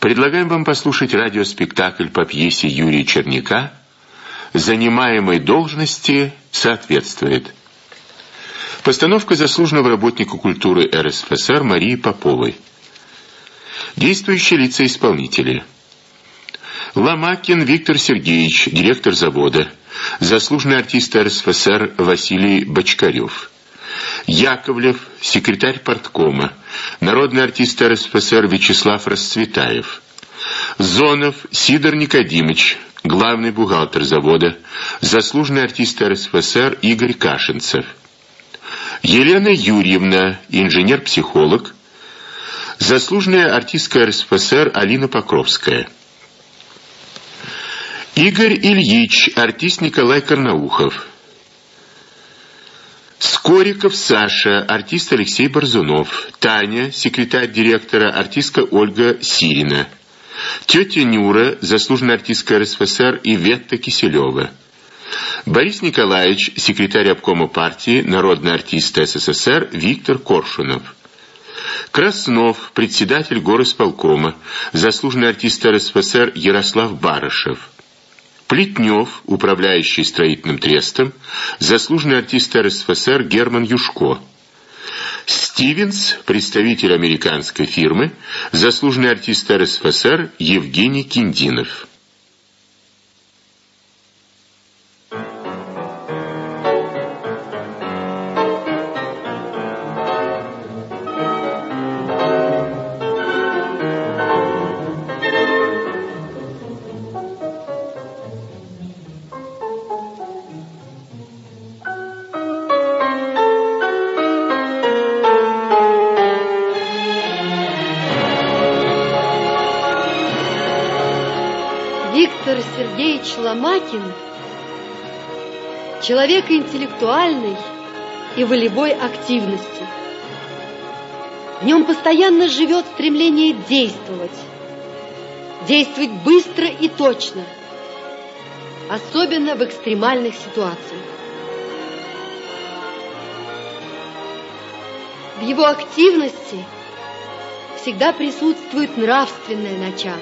Предлагаем вам послушать радиоспектакль по пьесе Юрия Черняка «Занимаемой должности соответствует». Постановка заслуженного работника культуры РСФСР Марии Поповой. Действующие лица исполнители: Ломакин Виктор Сергеевич, директор завода, заслуженный артист РСФСР Василий Бочкарев. Яковлев, секретарь парткома, народный артист РСФСР Вячеслав Расцветаев. Зонов Сидор Никодимович, главный бухгалтер завода, заслуженный артист РСФСР Игорь Кашинцев. Елена Юрьевна, инженер-психолог, заслуженная артистка РСФСР Алина Покровская. Игорь Ильич, артист Николай Карнаухов. Скориков Саша, артист Алексей Борзунов. Таня, секретарь директора, артистка Ольга Сирина. Тетя Нюра, заслуженная артистка РСФСР Иветта Киселева. Борис Николаевич, секретарь обкома партии, народный артист СССР Виктор Коршунов. Краснов, председатель горосполкома, заслуженный артист РСФСР Ярослав Барышев. Плетнев, управляющий строительным трестом, заслуженный артист РСФСР Герман Юшко. Стивенс, представитель американской фирмы, заслуженный артист РСФСР Евгений Киндинов. Виктор Сергеевич Ломакин – человек интеллектуальной и волевой активности. В нем постоянно живет стремление действовать быстро и точно, особенно в экстремальных ситуациях. В его активности всегда присутствует нравственное начало.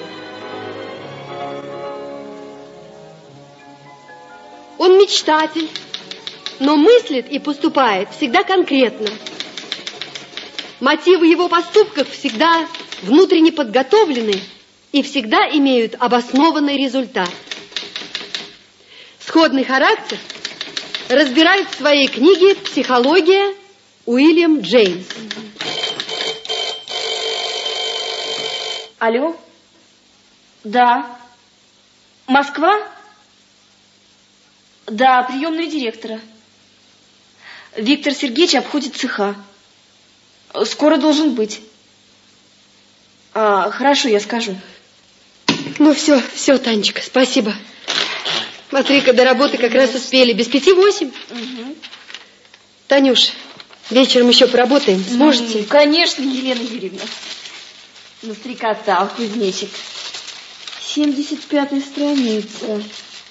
Он мечтатель, но мыслит и поступает всегда конкретно. Мотивы его поступков всегда внутренне подготовлены и всегда имеют обоснованный результат. Сходный характер разбирает в своей книге «Психология» Уильям Джеймс. Алло? Да. Москва? Да, приемный директора. Виктор Сергеевич обходит цеха. Скоро должен быть. Хорошо, я скажу. Ну, все, Танечка, спасибо. Смотри-ка, до работы как раз успели. Без 5:08. Угу. Танюш, вечером еще поработаем. Сможете? Конечно, Елена Юрьевна. Настрекотал кузнечик. 75-я страница.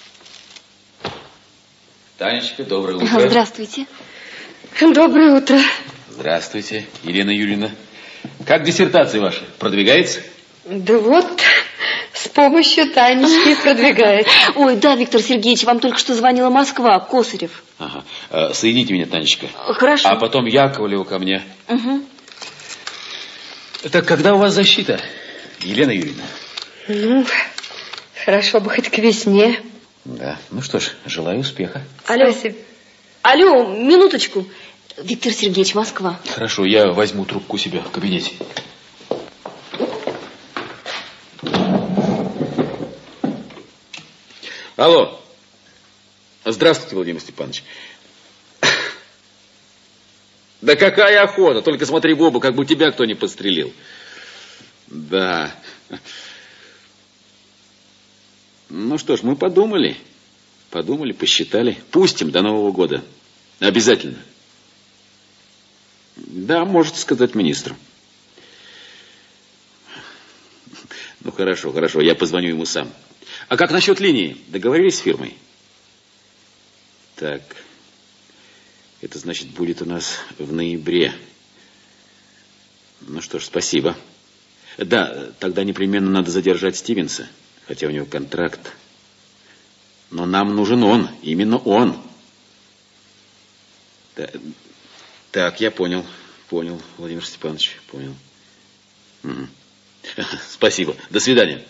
Танечка, доброе утро. Здравствуйте. Доброе утро. Здравствуйте, Елена Юрьевна. Как диссертация ваша? Продвигается? Да вот, с помощью Танечки продвигается. Ой, да, Виктор Сергеевич, вам только что звонила Москва, Косарев. Ага. Соедините меня, Танечка. Хорошо. А потом Яковлева ко мне. Угу. Так когда у вас защита, Елена Юрьевна? Ну, хорошо бы хоть к весне. Да, ну что ж, желаю успеха. Алло. Спасибо. Алло, минуточку. Виктор Сергеевич, Москва. Хорошо, я возьму трубку у себя в кабинете. Алло. Здравствуйте, Владимир Степанович. Да какая охота, только смотри в оба, как бы тебя кто не подстрелил. Да. Ну что ж, мы подумали, посчитали. Пустим до Нового года. Обязательно. Да, можете сказать министру. Ну, хорошо, я позвоню ему сам. А как насчет линии? Договорились с фирмой? Так, это значит будет у нас в ноябре. Ну что ж, спасибо. Да, тогда непременно надо задержать Стивенса, хотя у него контракт. Но нам нужен он, именно он. Так, я понял, Владимир Степанович, понял. Угу. Спасибо, до свидания.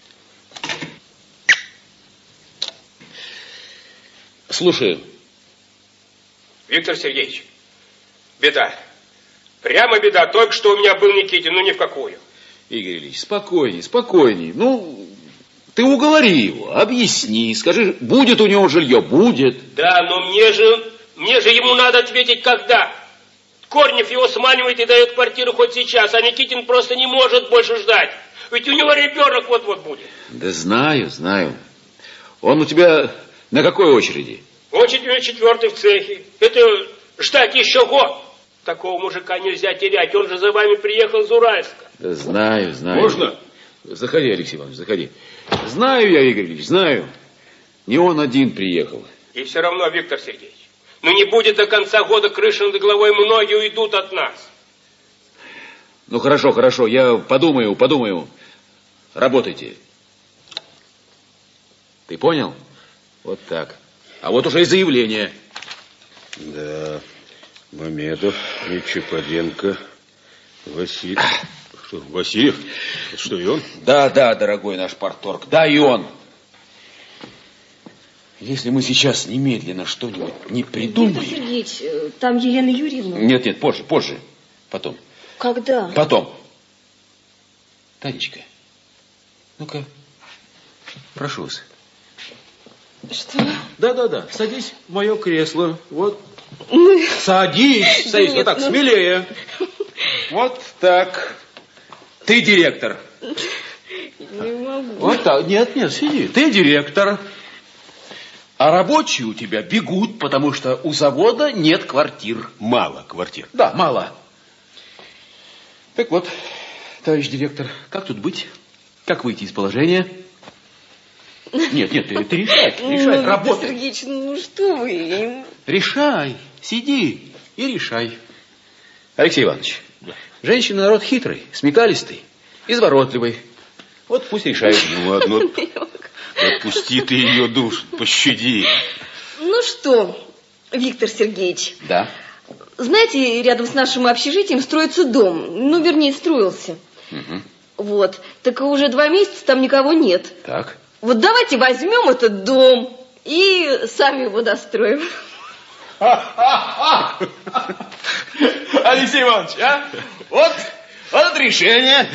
Слушаю. Виктор Сергеевич, беда. Прямо беда. Только что у меня был Никитин, ну ни в какую. Игорь Ильич, спокойней. Ну, ты уговори его, объясни, скажи, будет у него жилье, будет. Да, но мне же ему надо ответить, когда. Корнев его сманивает и дает квартиру хоть сейчас, а Никитин просто не может больше ждать. Ведь у него ребенок вот-вот будет. Да знаю. Он у тебя на какой очереди? Очередь у него 4-й в цехе. Это ждать еще год. Такого мужика нельзя терять. Он же за вами приехал из Уральска. Да знаю. Можно? Заходи, Алексей Иванович, заходи. Знаю я, Игорь Ильич, знаю. Не он один приехал. И все равно, Виктор Сергеевич, ну не будет до конца года крыши над головой, многие уйдут от нас. Ну хорошо, я подумаю. Работайте. Ты понял? Вот так. А вот уже и заявление. Да, Мамедов и Чепаренко, Васильев. Что, Васильев? Что, и он? Да, дорогой наш парторг, да, и он. Если мы сейчас немедленно что-нибудь не придумаем... Виктор Сергеевич, там Елена Юрьевна. Нет, позже. Потом. Когда? Потом. Танечка, ну-ка, прошу вас. Что? Да, садись в мое кресло. Вот. Садись, вот так, смелее. Вот так. Ты директор. Не могу. Вот так. Нет, сиди. Ты директор. А рабочие у тебя бегут, потому что у завода нет квартир. Мало квартир. Да, мало. Так вот, товарищ директор, как тут быть? Как выйти из положения? Нет, ты решай, работай. Виктор Сергеевич, ну что вы? Решай, сиди и решай. Алексей Иванович, женщина народ хитрый, смекалистый, изворотливый. Вот пусть решает. Ну ладно, отпусти ты ее душу, пощади. Ну что, Виктор Сергеевич? Да. Знаете, рядом с нашим общежитием строится дом. Ну, вернее, строился. Угу. Вот. Так уже 2 месяца там никого нет. Так. Вот давайте возьмем этот дом и сами его достроим. Алексей Иванович, а? Вот это решение.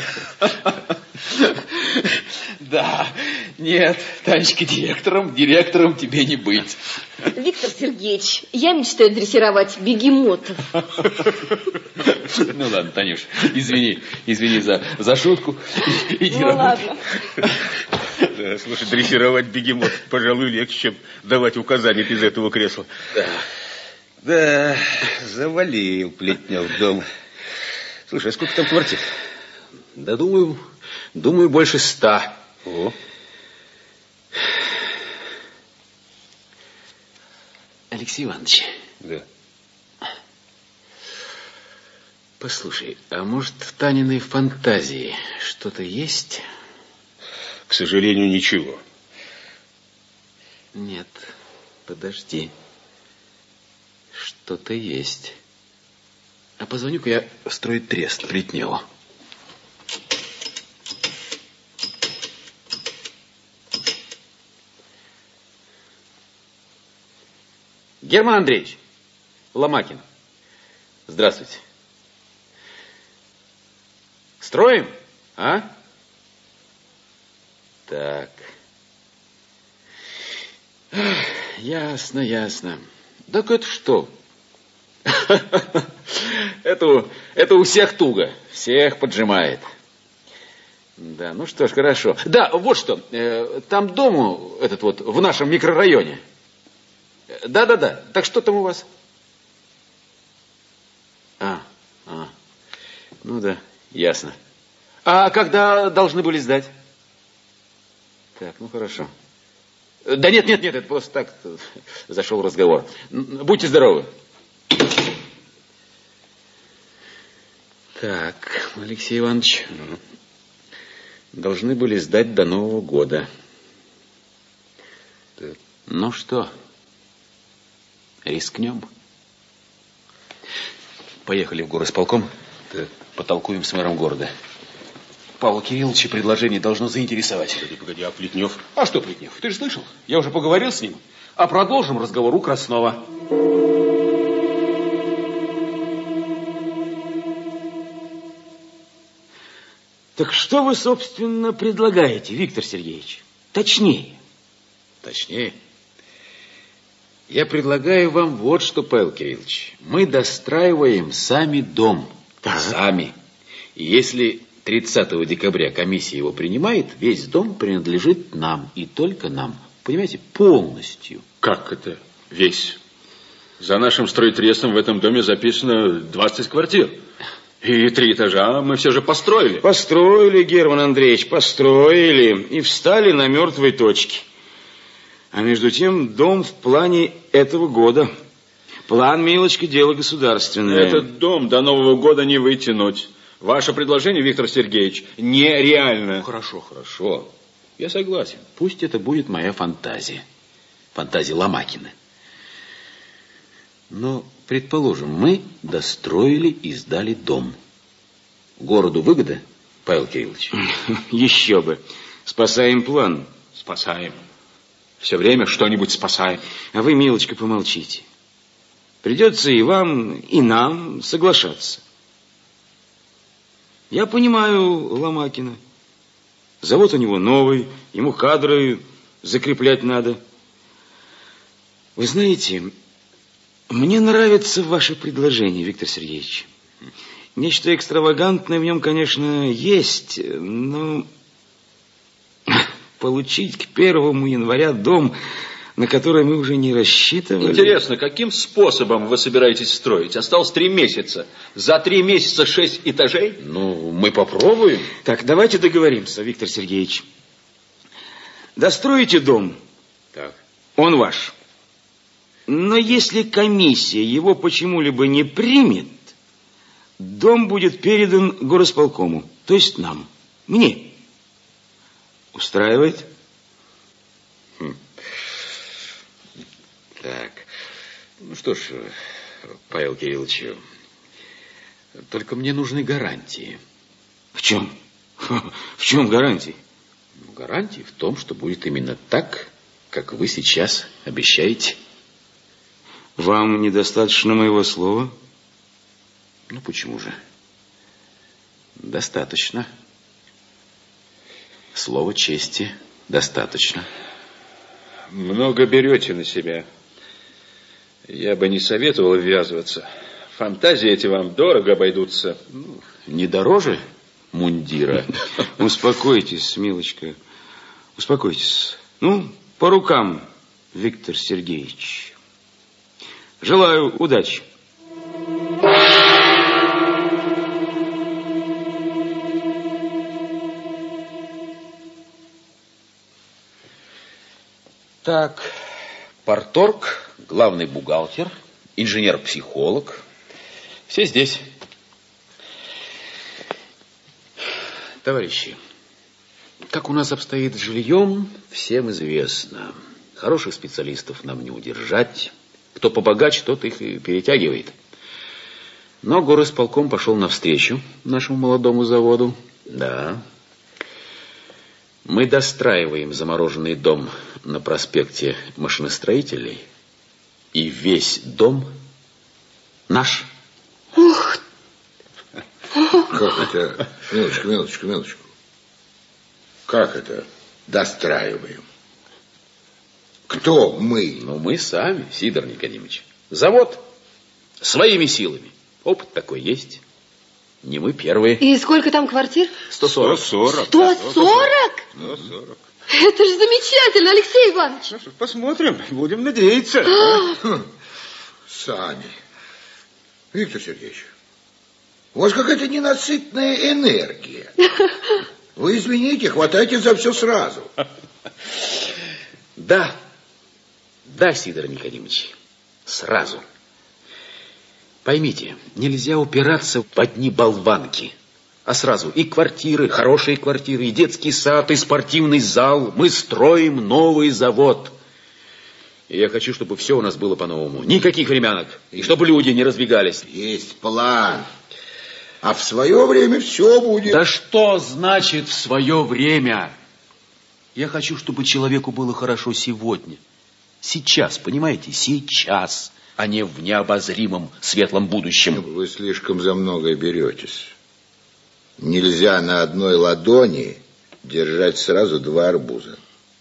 Да, нет, Танечка, директором тебе не быть. Виктор Сергеевич, я мечтаю дрессировать бегемотов. Ну ладно, Танюш, извини за шутку. Иди Ну работай. ладно. Да, слушай, дрессировать бегемот, пожалуй, легче, чем давать указания из этого кресла. Да, завалил Плетнев дом. Слушай, а сколько там квартир? Да думаю, больше 100. О. Алексей Иванович. Да. Послушай, а может в Таниной фантазии что-то есть? К сожалению, ничего. Нет, подожди. Что-то есть. А позвоню-ка я в стройтрест Плетневу. Герман Андреевич Ломакин. Здравствуйте. Строим, а? Так. Ясно. Так это что? Это у всех туго. Всех поджимает. Да, ну что ж, хорошо. Да, вот что. Там дом этот вот в нашем микрорайоне. Да. Так что там у вас? Ну да, ясно. А когда должны были сдать? Так, ну хорошо. Да нет, это просто так зашел разговор. Будьте здоровы. Так, Алексей Иванович, должны были сдать до Нового года. Так. Ну что, рискнем? Поехали в горосполком, потолкуем с мэром города. Павла Кирилловича предложение должно заинтересовать. Погоди, а Плетнев? А что Плетнев? Ты же слышал? Я уже поговорил с ним. А продолжим разговор у Краснова. Так что вы, собственно, предлагаете, Виктор Сергеевич? Точнее. Точнее? Я предлагаю вам вот что, Павел Кириллович. Мы достраиваем сами дом. Так. Сами. И если 30 декабря комиссия его принимает, весь дом принадлежит нам. И только нам. Понимаете, полностью. Как это весь? За нашим стройтрестом в этом доме записано 20 квартир. И 3 этажа мы все же построили. Построили, Герман Андреевич, построили. И встали на мертвой точке. А между тем дом в плане этого года. План, милочка, дело государственное. Этот дом до Нового года не вытянуть. Ваше предложение, Виктор Сергеевич, нереально. Ну, хорошо, хорошо. Я согласен. Пусть это будет моя фантазия. Фантазия Ломакина. Но, предположим, мы достроили и сдали дом. Городу выгода, Павел Кириллович? Еще бы. Спасаем план. Спасаем. Все время что-нибудь спасаем. А вы, милочка, помолчите. Придется и вам, и нам соглашаться. Я понимаю Ломакина. Завод у него новый, ему кадры закреплять надо. Вы знаете, мне нравится ваше предложение, Виктор Сергеевич. Нечто экстравагантное в нем, конечно, есть, но получить к 1 января дом, на который мы уже не рассчитывали... Интересно, каким способом вы собираетесь строить? Осталось 3 месяца. За 3 месяца 6 этажей? Ну, мы попробуем. Так, давайте договоримся, Виктор Сергеевич. Достроите дом. Так. Он ваш. Но если комиссия его почему-либо не примет, дом будет передан горосполкому, то есть нам, мне. Устраивает? Так, ну что ж, Павел Кириллович, только мне нужны гарантии. В чем? В чем гарантии? Гарантии в том, что будет именно так, как вы сейчас обещаете. Вам недостаточно моего слова? Ну, почему же? Достаточно. Слова чести достаточно. Много берете на себя. Я бы не советовал ввязываться. Фантазии эти вам дорого обойдутся. Не дороже мундира? Успокойтесь, милочка. Успокойтесь. Ну, по рукам, Виктор Сергеевич. Желаю удачи. Так, парторг, главный бухгалтер, инженер-психолог. Все здесь. Товарищи, как у нас обстоит с жильем, всем известно. Хороших специалистов нам не удержать. Кто побогаче, тот их и перетягивает. Но горосполком пошел навстречу нашему молодому заводу. Да. Мы достраиваем замороженный дом на проспекте Машиностроителей, и весь дом наш. Ух! Как это? Минуточку. Как это достраиваем? Кто мы? Ну, мы сами, Сидор Никодимович. Завод своими силами. Опыт такой есть. Не мы первые. И сколько там квартир? 140. 140? 140. Это же замечательно, Алексей Иванович. Ну что, посмотрим, будем надеяться. Сами. Виктор Сергеевич, у вас какая-то ненасытная энергия. Вы извините, хватайте за все сразу. Да, Сидор Никодимович, сразу. Поймите, нельзя упираться в одни болванки. а сразу и квартиры, хорошие квартиры, и детский сад, и спортивный зал. Мы строим новый завод. И я хочу, чтобы все у нас было по-новому. Никаких времянок. И чтобы люди не разбегались. Есть план. А в свое время все будет. Да что значит в свое время? Я хочу, чтобы человеку было хорошо сегодня. Сейчас, понимаете? Сейчас, а не в необозримом светлом будущем. Вы слишком за многое беретесь. Нельзя на одной ладони держать сразу два арбуза.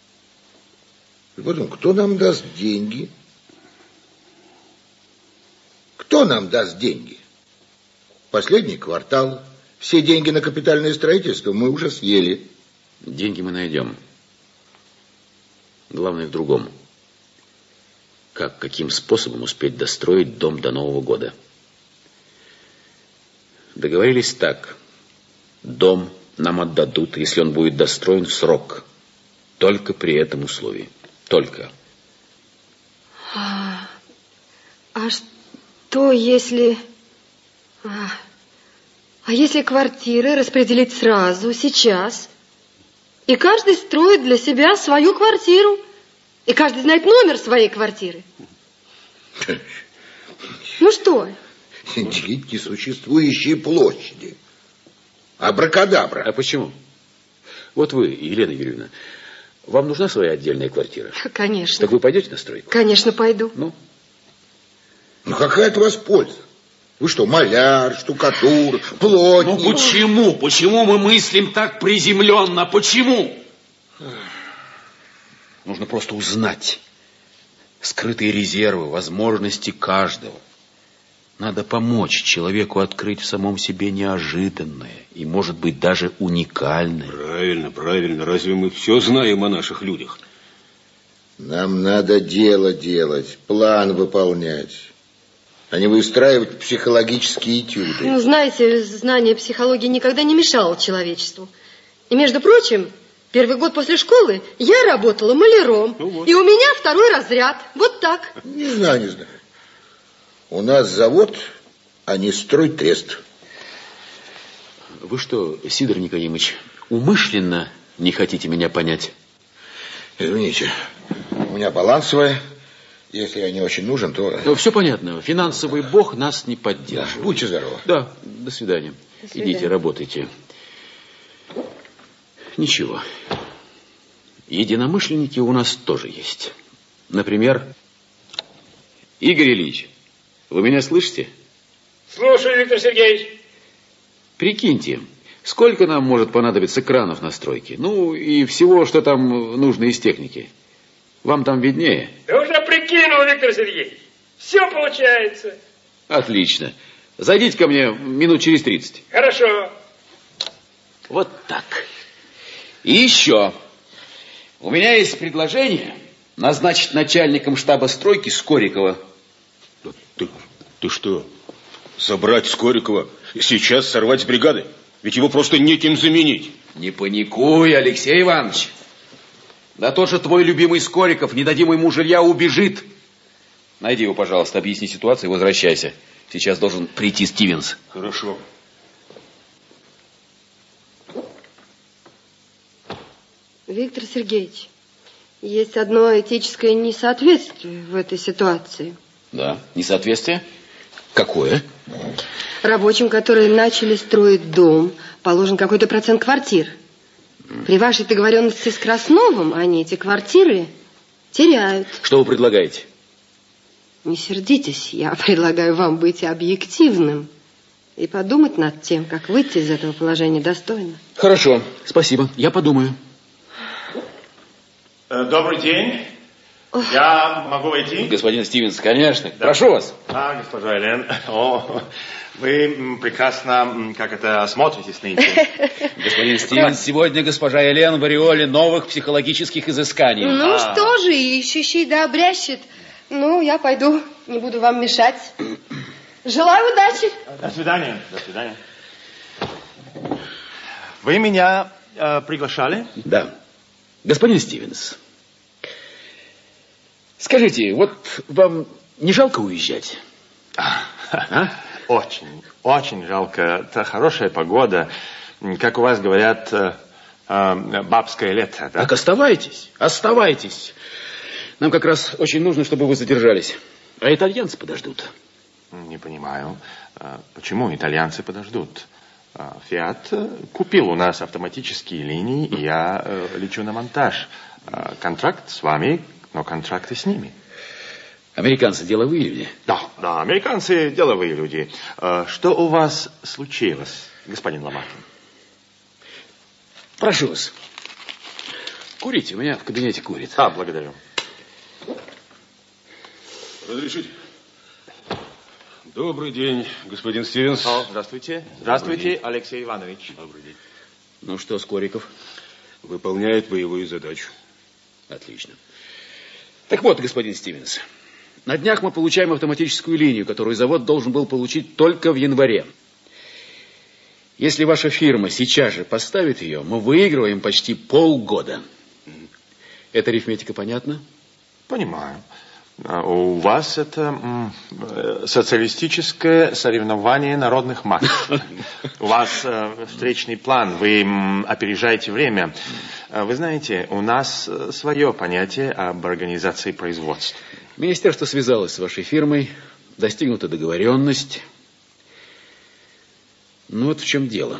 И потом, кто нам даст деньги? Кто нам даст деньги? Последний квартал. Все деньги на капитальное строительство мы уже съели. Деньги мы найдем. Главное в другом. Каким способом успеть достроить дом до Нового года? Договорились так. Дом нам отдадут, если он будет достроен в срок. Только при этом условии. Только. А что если... А если квартиры распределить сразу, сейчас, и каждый строит для себя свою квартиру, и каждый знает номер своей квартиры? Ну что? Делить несуществующие площади. Абракадабра. А почему? Вот вы, Елена Юрьевна, вам нужна своя отдельная квартира? Конечно. Так вы пойдете на стройку? Конечно, пойду. Ну какая от вас польза? Вы что, маляр, штукатур, плотник? Ну почему? Почему мы мыслим так приземленно? Почему? Нужно просто узнать скрытые резервы, возможности каждого. Надо помочь человеку открыть в самом себе неожиданное и, может быть, даже уникальное. Правильно, правильно. Разве мы все знаем о наших людях? Нам надо дело делать, план выполнять, а не выстраивать психологические этюды. Ну, знаете, знание психологии никогда не мешало человечеству. И, между прочим, первый год после школы я работала маляром. Ну вот. И у меня второй разряд. Вот так. Не знаю. У нас завод, а не стройтрест. Вы что, Сидор Никодимович, умышленно не хотите меня понять? Извините, у меня балансовая. Если я не очень нужен, то... Ну, все понятно. Финансовый бог нас не поддержит. Да, будьте здоровы. Да, до свидания. До свидания. Идите, работайте. Ничего. Единомышленники у нас тоже есть. Например, Игорь Ильич, вы меня слышите? Слушаю, Виктор Сергеевич. Прикиньте, сколько нам может понадобиться кранов на стройке? Ну, и всего, что там нужно из техники. Вам там виднее. Я уже прикинул, Виктор Сергеевич. Все получается. Отлично. Зайдите ко мне минут через 30. Хорошо. Вот так. И еще. У меня есть предложение назначить начальником штаба стройки Скорикова. Ты что, собрать Скорикова, сейчас сорвать с бригады? Ведь его просто неким заменить. Не паникуй, Алексей Иванович. Да тот же твой любимый Скориков, не дадим ему жилья, убежит. Найди его, пожалуйста, объясни ситуацию и возвращайся. Сейчас должен прийти Стивенс. Хорошо. Виктор Сергеевич, есть одно этическое несоответствие в этой ситуации. Да, несоответствие? Какое? Рабочим, которые начали строить дом, положен какой-то процент квартир. При вашей договоренности с Красновым они эти квартиры теряют. Что вы предлагаете? Не сердитесь, я предлагаю вам быть объективным и подумать над тем, как выйти из этого положения достойно. Хорошо, спасибо, я подумаю. Добрый день. Я могу войти? Господин Стивенс, конечно. Да. Прошу вас. Госпожа Элен. О, вы прекрасно, смотритесь нынче. Господин Стивенс, сегодня госпожа Элен в ореоле новых психологических изысканий. Ну что же, ищущий да обрящет. Ну, я пойду, не буду вам мешать. Желаю удачи. До свидания. До свидания. Вы меня приглашали? Да. Господин Стивенс, скажите, вот вам не жалко уезжать? Очень. очень жалко. Это хорошая погода. Как у вас говорят, бабское лето. Да? Так оставайтесь, оставайтесь. Нам как раз очень нужно, чтобы вы задержались. А итальянцы подождут. Не понимаю, почему итальянцы подождут? Фиат купил у нас автоматические линии, и я лечу на монтаж. Контракт с вами, но контракты с ними. Американцы деловые люди? Да, американцы деловые люди. Что у вас случилось, господин Ломакин? Прошу вас. Курите, у меня в кабинете курит. Благодарю. Разрешите? Добрый день, господин Стивенс. Здравствуйте. Здравствуйте, Алексей Иванович. Добрый день. Ну что, Скориков? Выполняет боевую задачу. Отлично. Так вот, господин Стивенс, на днях мы получаем автоматическую линию, которую завод должен был получить только в январе. Если ваша фирма сейчас же поставит ее, мы выигрываем почти полгода. Эта арифметика понятна? Понимаю. У вас это социалистическое соревнование народных масс. У вас встречный план, вы опережаете время. Вы знаете, у нас свое понятие об организации производства. Министерство связалось с вашей фирмой, достигнута договоренность. Ну вот в чем дело.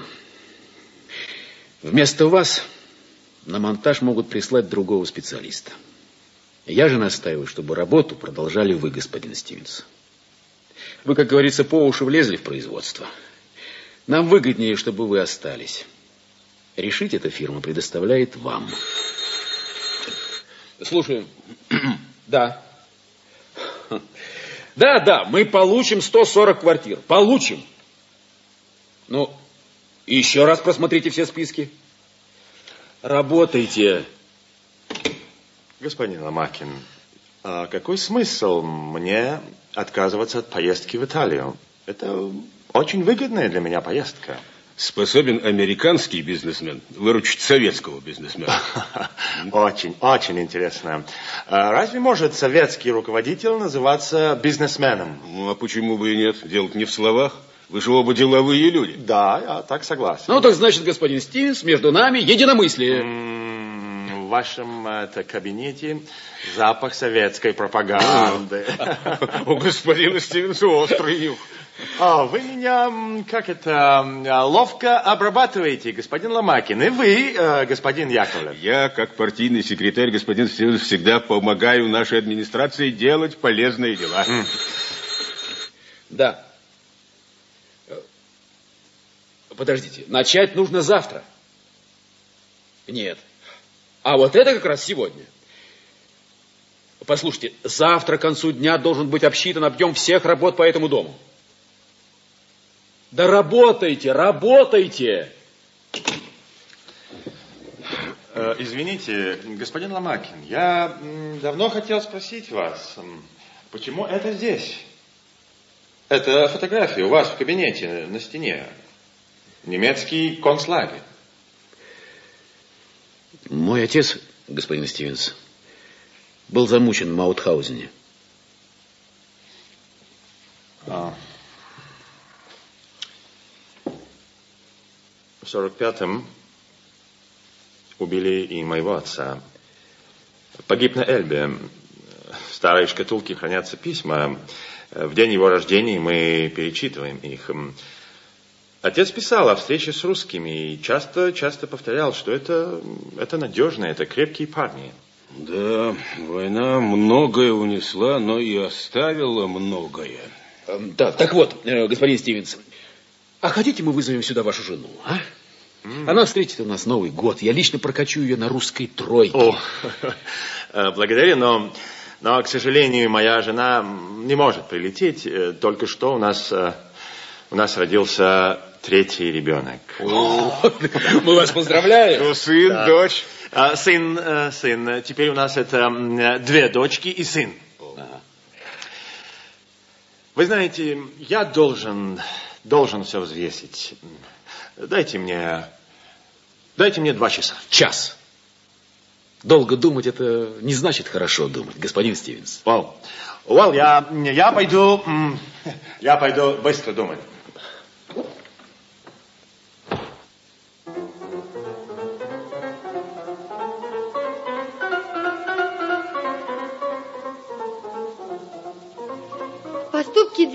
Вместо вас на монтаж могут прислать другого специалиста. Я же настаиваю, чтобы работу продолжали вы, господин Стивенс. Вы, как говорится, по уши влезли в производство. Нам выгоднее, чтобы вы остались. Решить эта фирма предоставляет вам. Слушаю. Да. Да, мы получим 140 квартир. Получим. Ну, еще раз просмотрите все списки. Работайте. Господин Ломакин, какой смысл мне отказываться от поездки в Италию? Это очень выгодная для меня поездка. Способен американский бизнесмен выручить советского бизнесмена? Очень, очень интересно. Разве может советский руководитель называться бизнесменом? Ну, а почему бы и нет? Дело не в словах. Вы же оба деловые люди. Да, я так согласен. Ну, так значит, господин Стивенс, между нами единомыслие. В вашем кабинете запах советской пропаганды. У господина Стивенса острый нюх. Вы меня, ловко обрабатываете, господин Ломакин. И вы, господин Яковлев. Я, как партийный секретарь, господин Стивенс, всегда помогаю нашей администрации делать полезные дела. Да. Подождите, начать нужно завтра. Нет. А вот это как раз сегодня. Послушайте, завтра к концу дня должен быть обсчитан объем всех работ по этому дому. Да работайте, работайте! Извините, господин Ломакин, я давно хотел спросить вас, почему это здесь? Это фотография у вас в кабинете на стене. Немецкий концлагерь. Мой отец, господин Стивенс, был замучен в Маутхаузене. В 45-м убили и моего отца. Погиб на Эльбе. В старой шкатулке хранятся письма. В день его рождения мы перечитываем их. Отец писал о встрече с русскими и часто повторял, что это надежно, это крепкие парни. Да, война многое унесла, но и оставила многое. Да, так вот, господин Стивенс, а хотите мы вызовем сюда вашу жену, а? Она встретит у нас Новый год. Я лично прокачу ее на русской тройке. Благодарю, но, к сожалению, моя жена не может прилететь. Только что у нас родился 3-й ребенок. Мы вас поздравляем. Сын, да. Дочь. Сын. Теперь у нас это 2 дочки и сын. Вы знаете, я должен все взвесить. Дайте мне 2 часа. Час. Долго думать, это не значит хорошо думать, господин Стивенс. Я пойду быстро думать.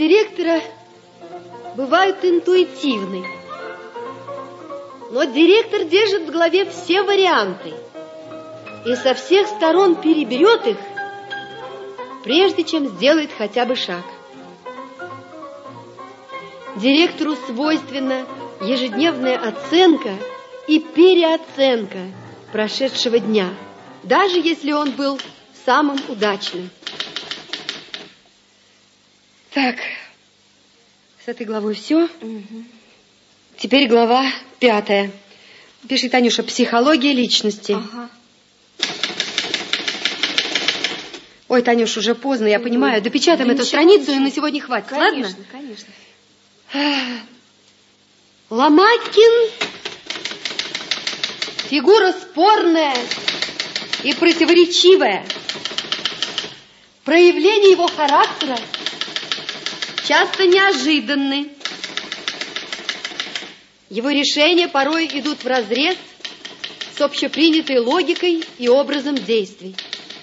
директора бывают интуитивны. Но директор держит в голове все варианты и со всех сторон переберет их, прежде чем сделает хотя бы шаг. Директору свойственна ежедневная оценка и переоценка прошедшего дня, даже если он был самым удачным. Так, с этой главой все. Теперь глава 5. Пиши, Танюша, психология личности. Ага. Ой, Танюш, уже поздно, я понимаю. Допечатаем эту страницу, и на сегодня хватит, конечно, ладно? Конечно, конечно. Ломакин – фигура спорная и противоречивая. Проявления его характера часто неожиданны. Его решения порой идут вразрез с общепринятой логикой и образом действий.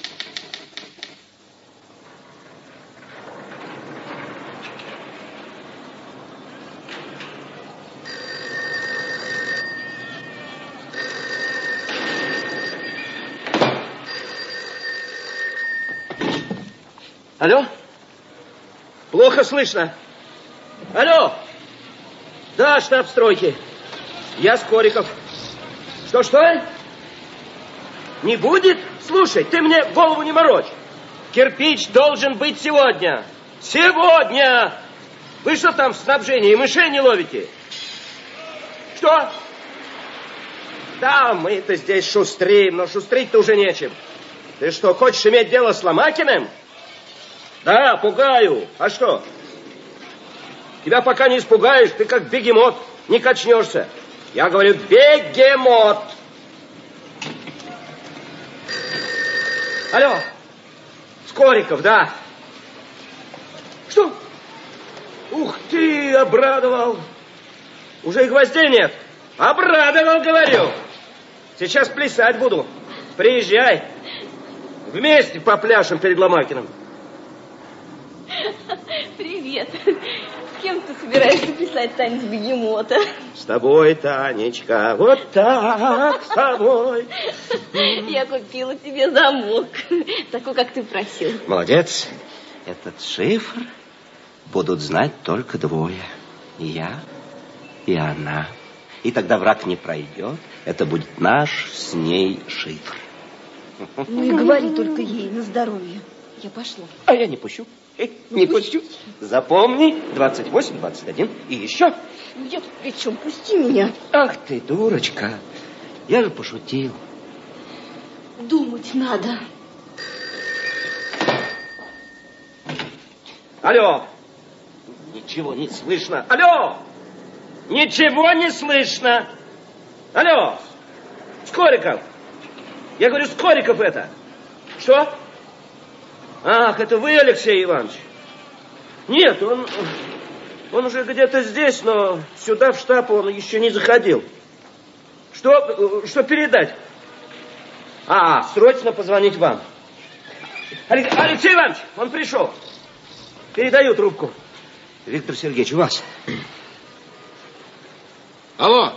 Алло? Плохо слышно. Алло? Да, штаб стройки. Я Скориков. Что? Не будет? Слушай, ты мне голову не морочь. Кирпич должен быть сегодня. Сегодня! Вы что там в снабжении, мышей не ловите? Что? Да, мы-то здесь шустрим, но шустрить-то уже нечем. Ты что, хочешь иметь дело с Ломакиным? Да, пугаю. А что? Тебя пока не испугаешь, ты как бегемот, не качнешься. Я говорю, бегемот. Алло, Скориков, да? Что? Ух ты, обрадовал. Уже и гвоздей нет. Обрадовал, говорю. Сейчас плясать буду. Приезжай. Вместе попляшем перед Ломакиным. Привет. С кем ты собираешься писать танец бегемота? С тобой, Танечка. Вот так, с тобой. Я купила тебе замок. Такой, как ты просил. Молодец. Этот шифр будут знать только двое. Я и она. И тогда враг не пройдет. Это будет наш с ней шифр. Ну и говори только ей на здоровье. Я пошла. А я не пущу. Не пущу. Запомни, 28, 21 и еще. Я тут при чем? Пусти меня. Ах ты, дурочка. Я же пошутил. Думать надо. Алло. Ничего не слышно. Алло. Ничего не слышно. Алло. Скориков. Я говорю, Скориков это. Что? Ах, это вы, Алексей Иванович? Нет, он уже где-то здесь, но сюда, в штаб, он еще не заходил. Что передать? Срочно позвонить вам. Алексей Иванович, он пришел. Передаю трубку. Виктор Сергеевич, у вас. Алло.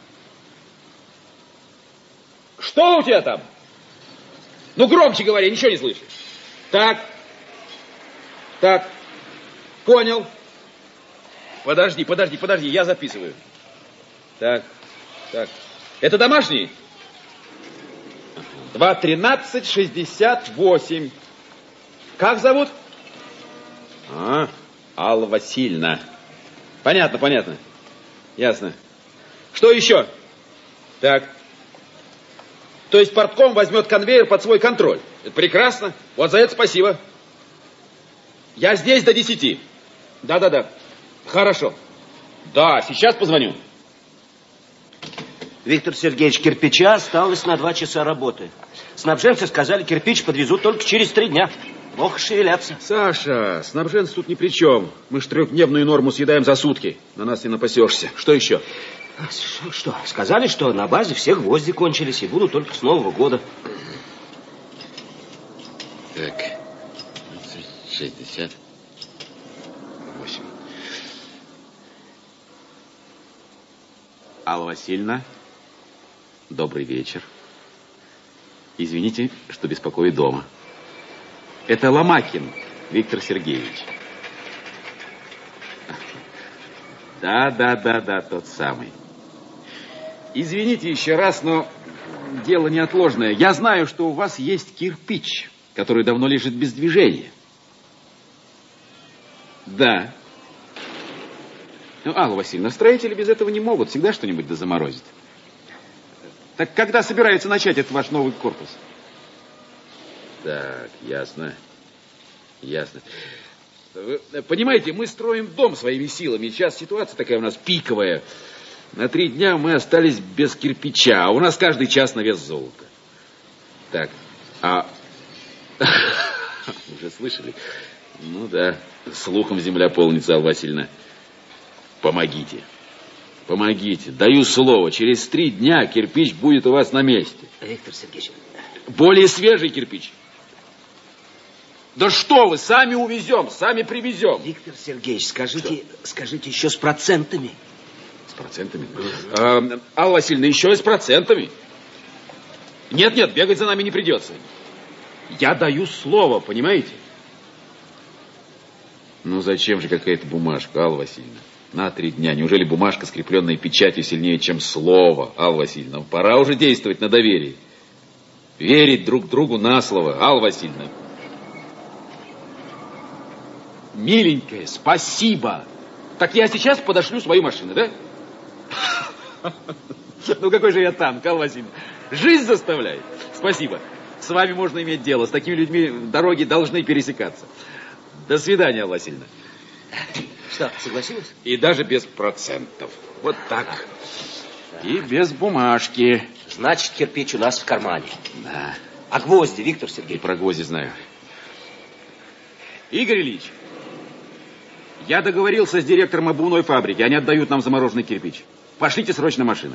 Что у тебя там? Ну, громче говори, ничего не слышу. Так, понял. Подожди, я записываю. Так. Это домашний? 2-13-68. Как зовут? Алла Васильевна. Понятно. Ясно. Что еще? Так. То есть портком возьмет конвейер под свой контроль. Это прекрасно. Вот за это спасибо. Я здесь до 10. Да. Хорошо. Да, сейчас позвоню. Виктор Сергеевич, кирпича осталось на 2 часа работы. Снабженцы сказали, кирпич подвезут только через 3 дня. Плохо шевелятся. Саша, снабженцы тут ни при чем. Мы ж 3-дневную норму съедаем за сутки. На нас не напасешься. Что еще? Что? Сказали, что на базе все гвозди кончились и будут только с Нового года. Так, 60, 80. Алла Васильевна, добрый вечер. Извините, что беспокою дома. Это Ломакин Виктор Сергеевич. Да, тот самый. Извините еще раз, но дело неотложное. Я знаю, что у вас есть кирпич, который давно лежит без движения. Да. Ну, Алла Васильевна, строители без этого не могут. Всегда что-нибудь да заморозит. Так когда собирается начать этот ваш новый корпус? Так, ясно. Ясно. Вы понимаете, мы строим дом своими силами. Сейчас ситуация такая у нас пиковая. На 3 дня мы остались без кирпича, а у нас каждый час на вес золота. Так, уже слышали? Ну да, слухом земля полнится, Алла Васильевна. Помогите. Помогите. Даю слово, через 3 дня кирпич будет у вас на месте. Виктор Сергеевич. Более свежий кирпич. Да что вы, сами увезем, сами привезем. Виктор Сергеевич, скажите еще с процентами. С процентами? Алла Васильевна, еще и с процентами. Нет, бегать за нами не придется. Я даю слово, понимаете? Ну, зачем же какая-то бумажка, Алла Васильевна? На 3 дня. Неужели бумажка, скрепленная печатью, сильнее, чем слово, Алла Васильевна? Пора уже действовать на доверии. Верить друг другу на слово, Алла Васильевна. Миленькая, спасибо. Так я сейчас подошлю свою машину, да? Ну, какой же я танк, Алла Васильевна? Жизнь заставляет. Спасибо. С вами можно иметь дело. С такими людьми дороги должны пересекаться. До свидания, Алла Васильевна. Что, согласилась? И даже без процентов. Вот так. И без бумажки. Значит, кирпич у нас в кармане. Да. А гвозди, Виктор И Сергеевич? про гвозди знаю. Игорь Ильич, я договорился с директором обувной фабрики. Они отдают нам замороженный кирпич. Пошлите срочно машиной.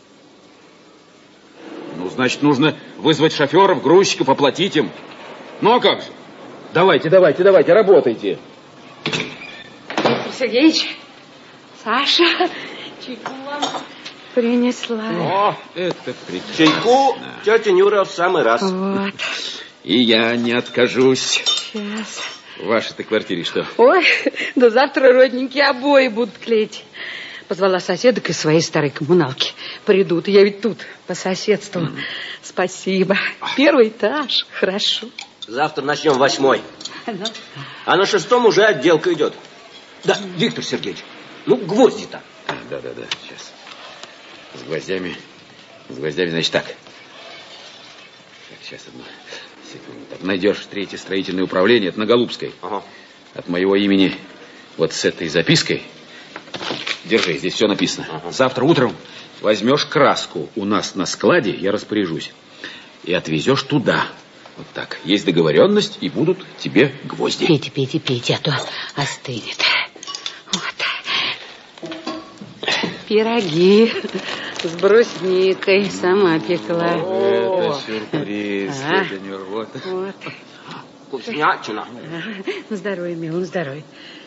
Ну, значит, нужно вызвать шоферов, грузчиков, оплатить им. Ну, а как же? Давайте, работайте. Виктор Сергеевич, Саша, чайку вам принесла. О, это прекрасно. Чайку тетя Нюра в самый раз. Вот. И я не откажусь. Сейчас. В вашей-то квартире что? Ой, да завтра родненькие обои будут клеить. Позвала соседок из своей старой коммуналки. Придут, я ведь тут, по соседству. Спасибо. 1 этаж, хорошо. Завтра начнем 8-й. А на 6-м уже отделка идет. Да, Виктор Сергеевич, ну гвозди-то. Да, сейчас. С гвоздями, значит так. Сейчас одну секунду. Так, найдешь 3-е строительное управление, это на Голубской. Ага. От моего имени вот с этой запиской. Держи, здесь все написано. Ага. Завтра утром возьмешь краску у нас на складе, я распоряжусь. И отвезешь туда. Вот так. Есть договоренность, и будут тебе гвозди. Пейте, а то остынет. Вот. Пироги с брусникой сама пекла. Это сюрприз. Это не рвота. Вот. Вкуснятина. На здоровье, мил, на здоровье.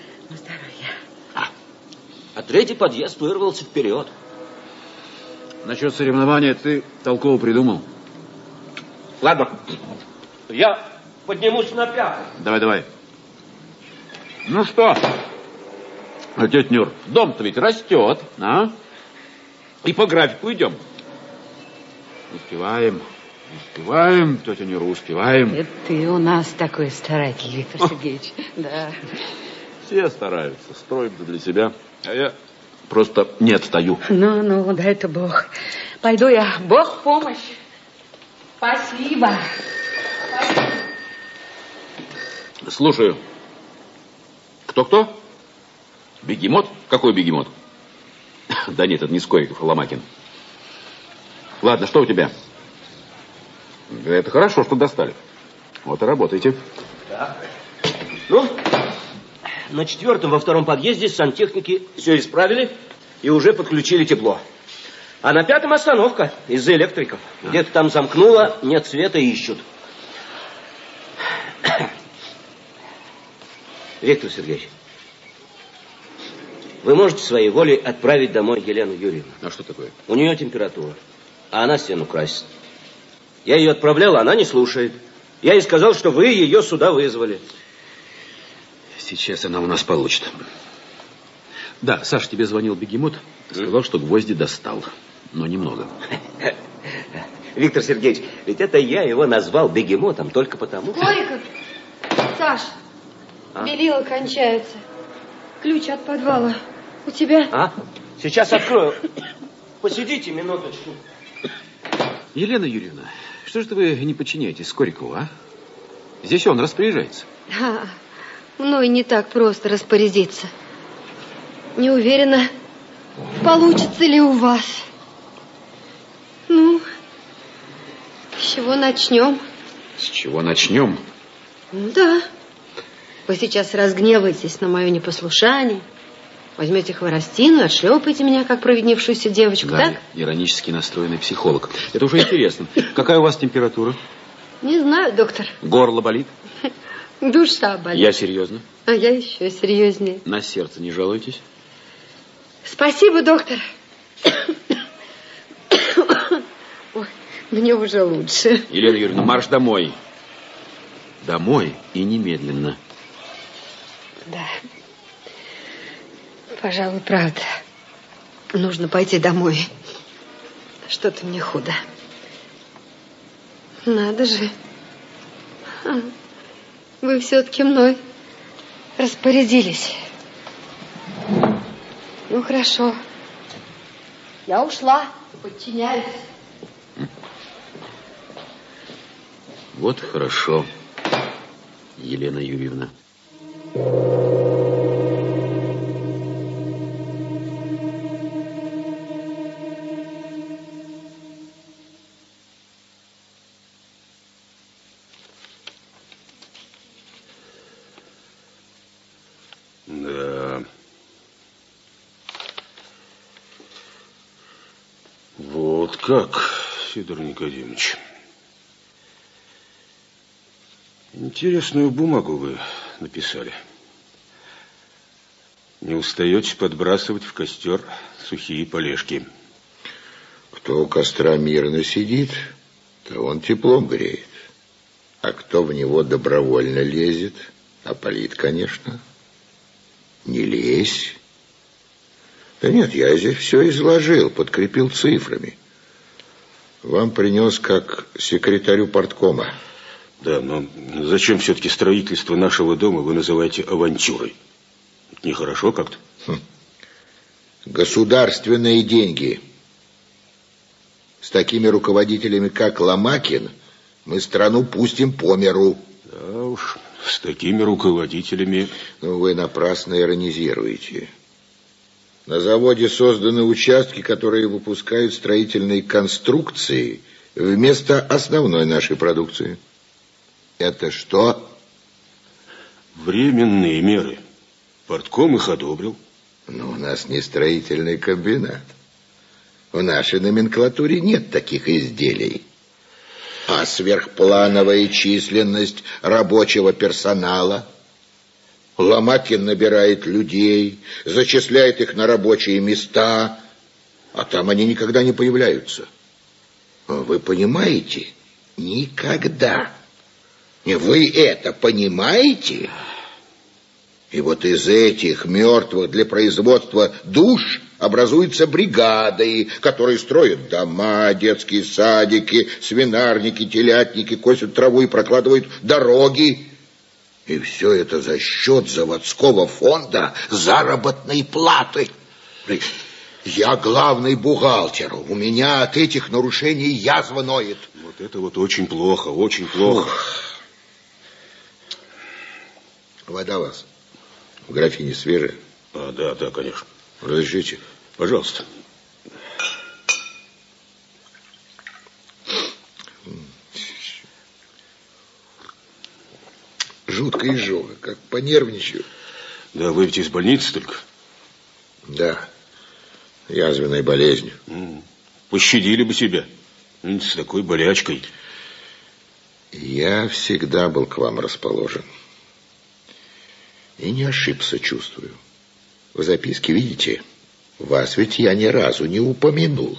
А 3-й подъезд вырвался вперед. Насчет соревнования ты толково придумал. Ладно, я поднимусь на 5-й. Давай. Ну что, тетя Нюр, дом-то ведь растет, а? И по графику идем. Успеваем, тетя Нюра, успеваем. Это ты у нас такой старатель, Виктор Сергеевич. Да. Все стараются, строим для себя, а я просто не отстаю. Ну, дай это Бог. Пойду я, Бог в помощь. Спасибо. Слушаю. Кто? Бегемот? Какой бегемот? Да нет, это не Скориков, а Ломакин. Ладно, что у тебя? Это хорошо, что достали. Вот и работайте. Да. Ну, на 4-м, во 2-м подъезде сантехники все исправили и уже подключили тепло. А на 5-м остановка из-за электриков. Где-то там замкнуло, нет света, ищут. Виктор Сергеевич, Вы можете своей волей отправить домой Елену Юрьевну. А что такое? У нее температура, а она стену красит. Я ее отправлял, а она не слушает. Я ей сказал, что вы ее сюда вызвали. Сейчас она у нас получит. Да, Саша, тебе звонил Бегемот. Сказал, что гвозди достал. Но немного. Виктор Сергеевич, ведь это я его назвал Бегемотом только потому. Скориков, Саш, белила кончаются. Ключ от подвала у тебя? Сейчас открою. Посидите минуточку. Елена Юрьевна, что же вы не подчиняетесь Скорикову, а? Здесь он распоряжается. Мной не так просто распорядиться. Не уверена, получится ли у вас. Ну, с чего начнем? С чего начнем? Да. Вы сейчас разгневаетесь на мое непослушание, возьмете хворостину и отшлепаете меня, как провинившуюся девочку, да, так? Иронически настроенный психолог. Это уже интересно. Какая у вас температура? Не знаю, доктор. Горло болит? Душа болит. Я серьезно. А я еще серьезнее. На сердце не жалуетесь? Спасибо, доктор. Ой, мне уже лучше. Елена Юрьевна, марш домой. Домой и немедленно. Да. Пожалуй, правда. Нужно пойти домой. Что-то мне худо. Надо же. Вы все-таки мной распорядились. Ну, хорошо. Я ушла. Подчиняюсь. Вот хорошо, Елена Юрьевна. Да. Вот как, Федор Никодимович. Интересную бумагу вы написали. Не устаете подбрасывать в костер сухие полежки. Кто у костра мирно сидит, то он теплом греет. А кто в него добровольно лезет, опалит, конечно. Не лезь. Да нет, я здесь все изложил, подкрепил цифрами. Вам принес как секретарю парткома. Да, но зачем все-таки строительство нашего дома вы называете авантюрой? Нехорошо как-то. Государственные деньги. С такими руководителями, как Ломакин, мы страну пустим по миру. Да уж, с такими руководителями... Ну, вы напрасно иронизируете. На заводе созданы участки, которые выпускают строительные конструкции вместо основной нашей продукции. Это что? Временные меры. Партком их одобрил. Но у нас не строительный комбинат. В нашей номенклатуре нет таких изделий. А сверхплановая численность рабочего персонала. Ломакин набирает людей, зачисляет их на рабочие места, а там они никогда не появляются. Вы понимаете? Никогда. Вы это понимаете? И вот из этих мертвых для производства душ образуются бригады, которые строят дома, детские садики, свинарники, телятники, косят траву и прокладывают дороги. И все это за счет заводского фонда заработной платы. Я главный бухгалтер. У меня от этих нарушений язва ноет. Вот это вот очень плохо, очень плохо. Вода у вас в графине свежая? Да, конечно. Разрешите? Пожалуйста. Жуткая изжога, как понервничаю. Да, вы ведь из больницы только? Да, язвенной болезнью. Пощадили бы себя с такой болячкой. Я всегда был к вам расположен. И не ошибся, чувствую. В записке, видите, вас ведь я ни разу не упомянул.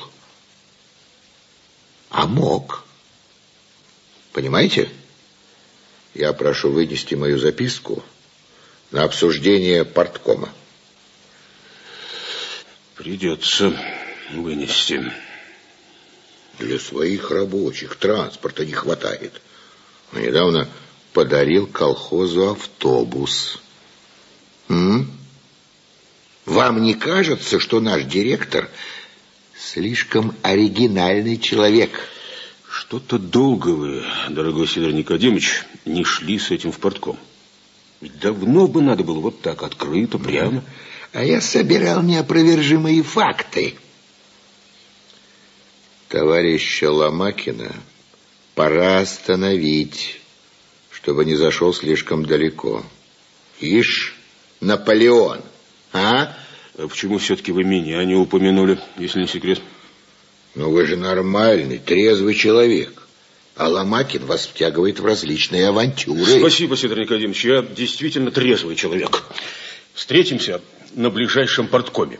А мог. Понимаете? Я прошу вынести мою записку на обсуждение парткома. Придется вынести. Для своих рабочих транспорта не хватает. Недавно подарил колхозу автобус. Вам не кажется, что наш директор слишком оригинальный человек? Что-то долго вы, дорогой Сидор Никодимович, не шли с этим в партком. Ведь давно бы надо было вот так, открыто, прямо. А я собирал неопровержимые факты. Товарища Ломакина пора остановить, чтобы не зашел слишком далеко. Ишь, Наполеон, а? А почему все-таки вы меня не упомянули, если не секрет? Ну, вы же нормальный, трезвый человек. А Ломакин вас втягивает в различные авантюры. Спасибо, Сидор Никодимович, я действительно трезвый человек. Встретимся на ближайшем парткоме.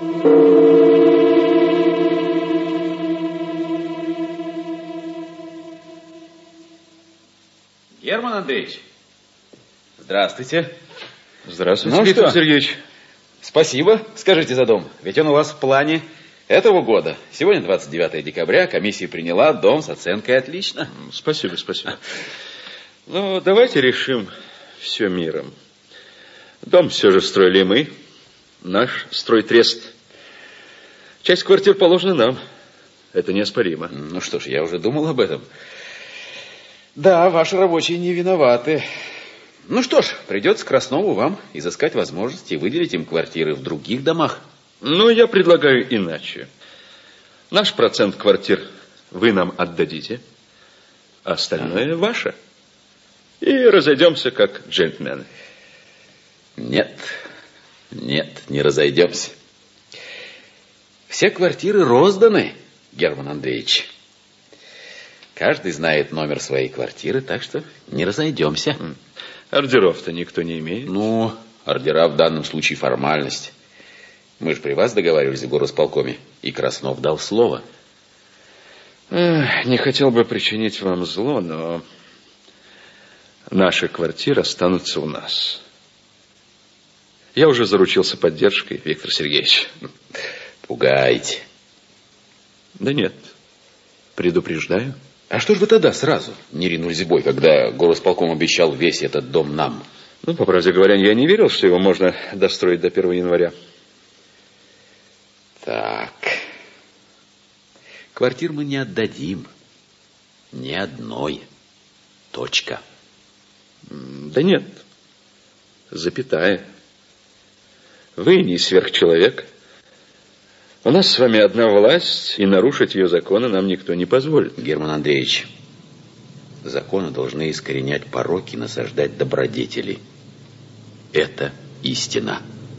Герман Андреевич, здравствуйте. Здравствуйте, Ну Виктор что? Сергеевич. Спасибо, скажите, за дом. Ведь он у вас в плане этого года. Сегодня 29 декабря, комиссия приняла дом с оценкой «отлично». Спасибо, спасибо. Ну, давайте решим все миром. Дом все же строили мы, наш стройтрест. Часть квартир положена нам. Это неоспоримо. Ну что ж, я уже думал об этом. Да, ваши рабочие не виноваты. Ну что ж, придется Краснову вам изыскать возможности выделить им квартиры в других домах. Ну, я предлагаю иначе. Наш процент квартир вы нам отдадите, а остальное ваше. И разойдемся как джентльмены. Нет, не разойдемся. Все квартиры розданы, Герман Андреевич. Каждый знает номер своей квартиры, так что не разойдемся. Ордеров-то никто не имеет. Ну, ордера в данном случае формальность. Мы же при вас договаривались в горосполкоме, и Краснов дал слово. Не хотел бы причинить вам зло, но наши квартиры останутся у нас. Я уже заручился поддержкой, Виктор Сергеевич. Пугаете. Да нет, предупреждаю. А что ж вы тогда сразу не ринулись в бой, когда горосполком обещал весь этот дом нам? Ну, по правде говоря, я не верил, что его можно достроить до 1 января. Так. Квартир мы не отдадим. Ни одной. Точка. Да нет. Запятая. Вы не сверхчеловек. У нас с вами одна власть, и нарушить ее законы нам никто не позволит. Герман Андреевич, законы должны искоренять пороки, насаждать добродетели. Это истина.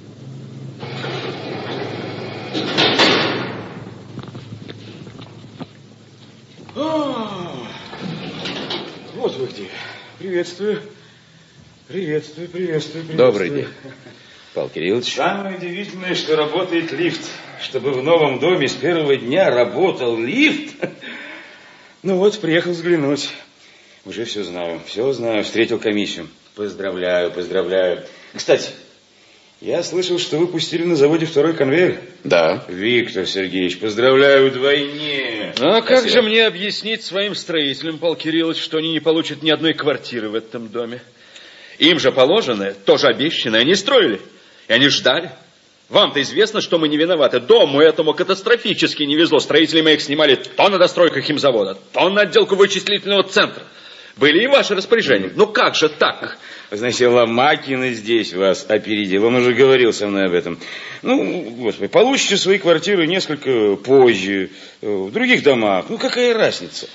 Вот вы где. Приветствую. Приветствую. Добрый день, Павел Кириллович. Самое удивительное, что работает лифт. Чтобы в новом доме с первого дня работал лифт. Ну вот, приехал взглянуть. Уже все знаю. Встретил комиссию. Поздравляю. Кстати, я слышал, что вы пустили на заводе 2-й конвейер. Да. Виктор Сергеевич, поздравляю вдвойне. А как же мне объяснить своим строителям, Павел Кириллович, что они не получат ни одной квартиры в этом доме? Им же положенное, тоже обещанное, они строили. И они ждали. Вам-то известно, что мы не виноваты. Дому этому катастрофически не везло. Строители моих снимали то на достройках химзавода, то на отделку вычислительного центра. Были и ваши распоряжения. Ну как же так? Вы знаете, Ломакин здесь вас опередил. Он уже говорил со мной об этом. Ну, господи, получите свои квартиры несколько позже, в других домах. Ну, какая разница?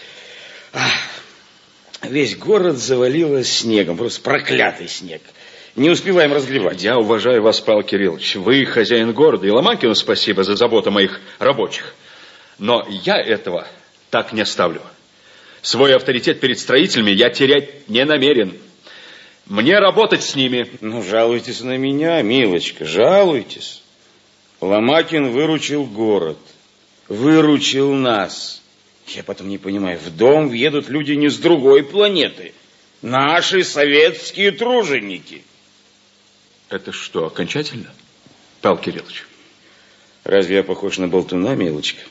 Весь город завалило снегом. Просто проклятый снег. Не успеваем разгребать. Я уважаю вас, Павел Кириллович. Вы хозяин города, и Ломакину спасибо за заботу о моих рабочих. Но я этого так не оставлю. Свой авторитет перед строителями я терять не намерен. Мне работать с ними. Ну, жалуйтесь на меня, милочка, жалуйтесь. Ломакин выручил город, выручил нас. Я потом не понимаю, в дом въедут люди не с другой планеты. Наши советские труженики. Это что, окончательно, Павел Кириллович? Разве я похож на болтуна, милочка?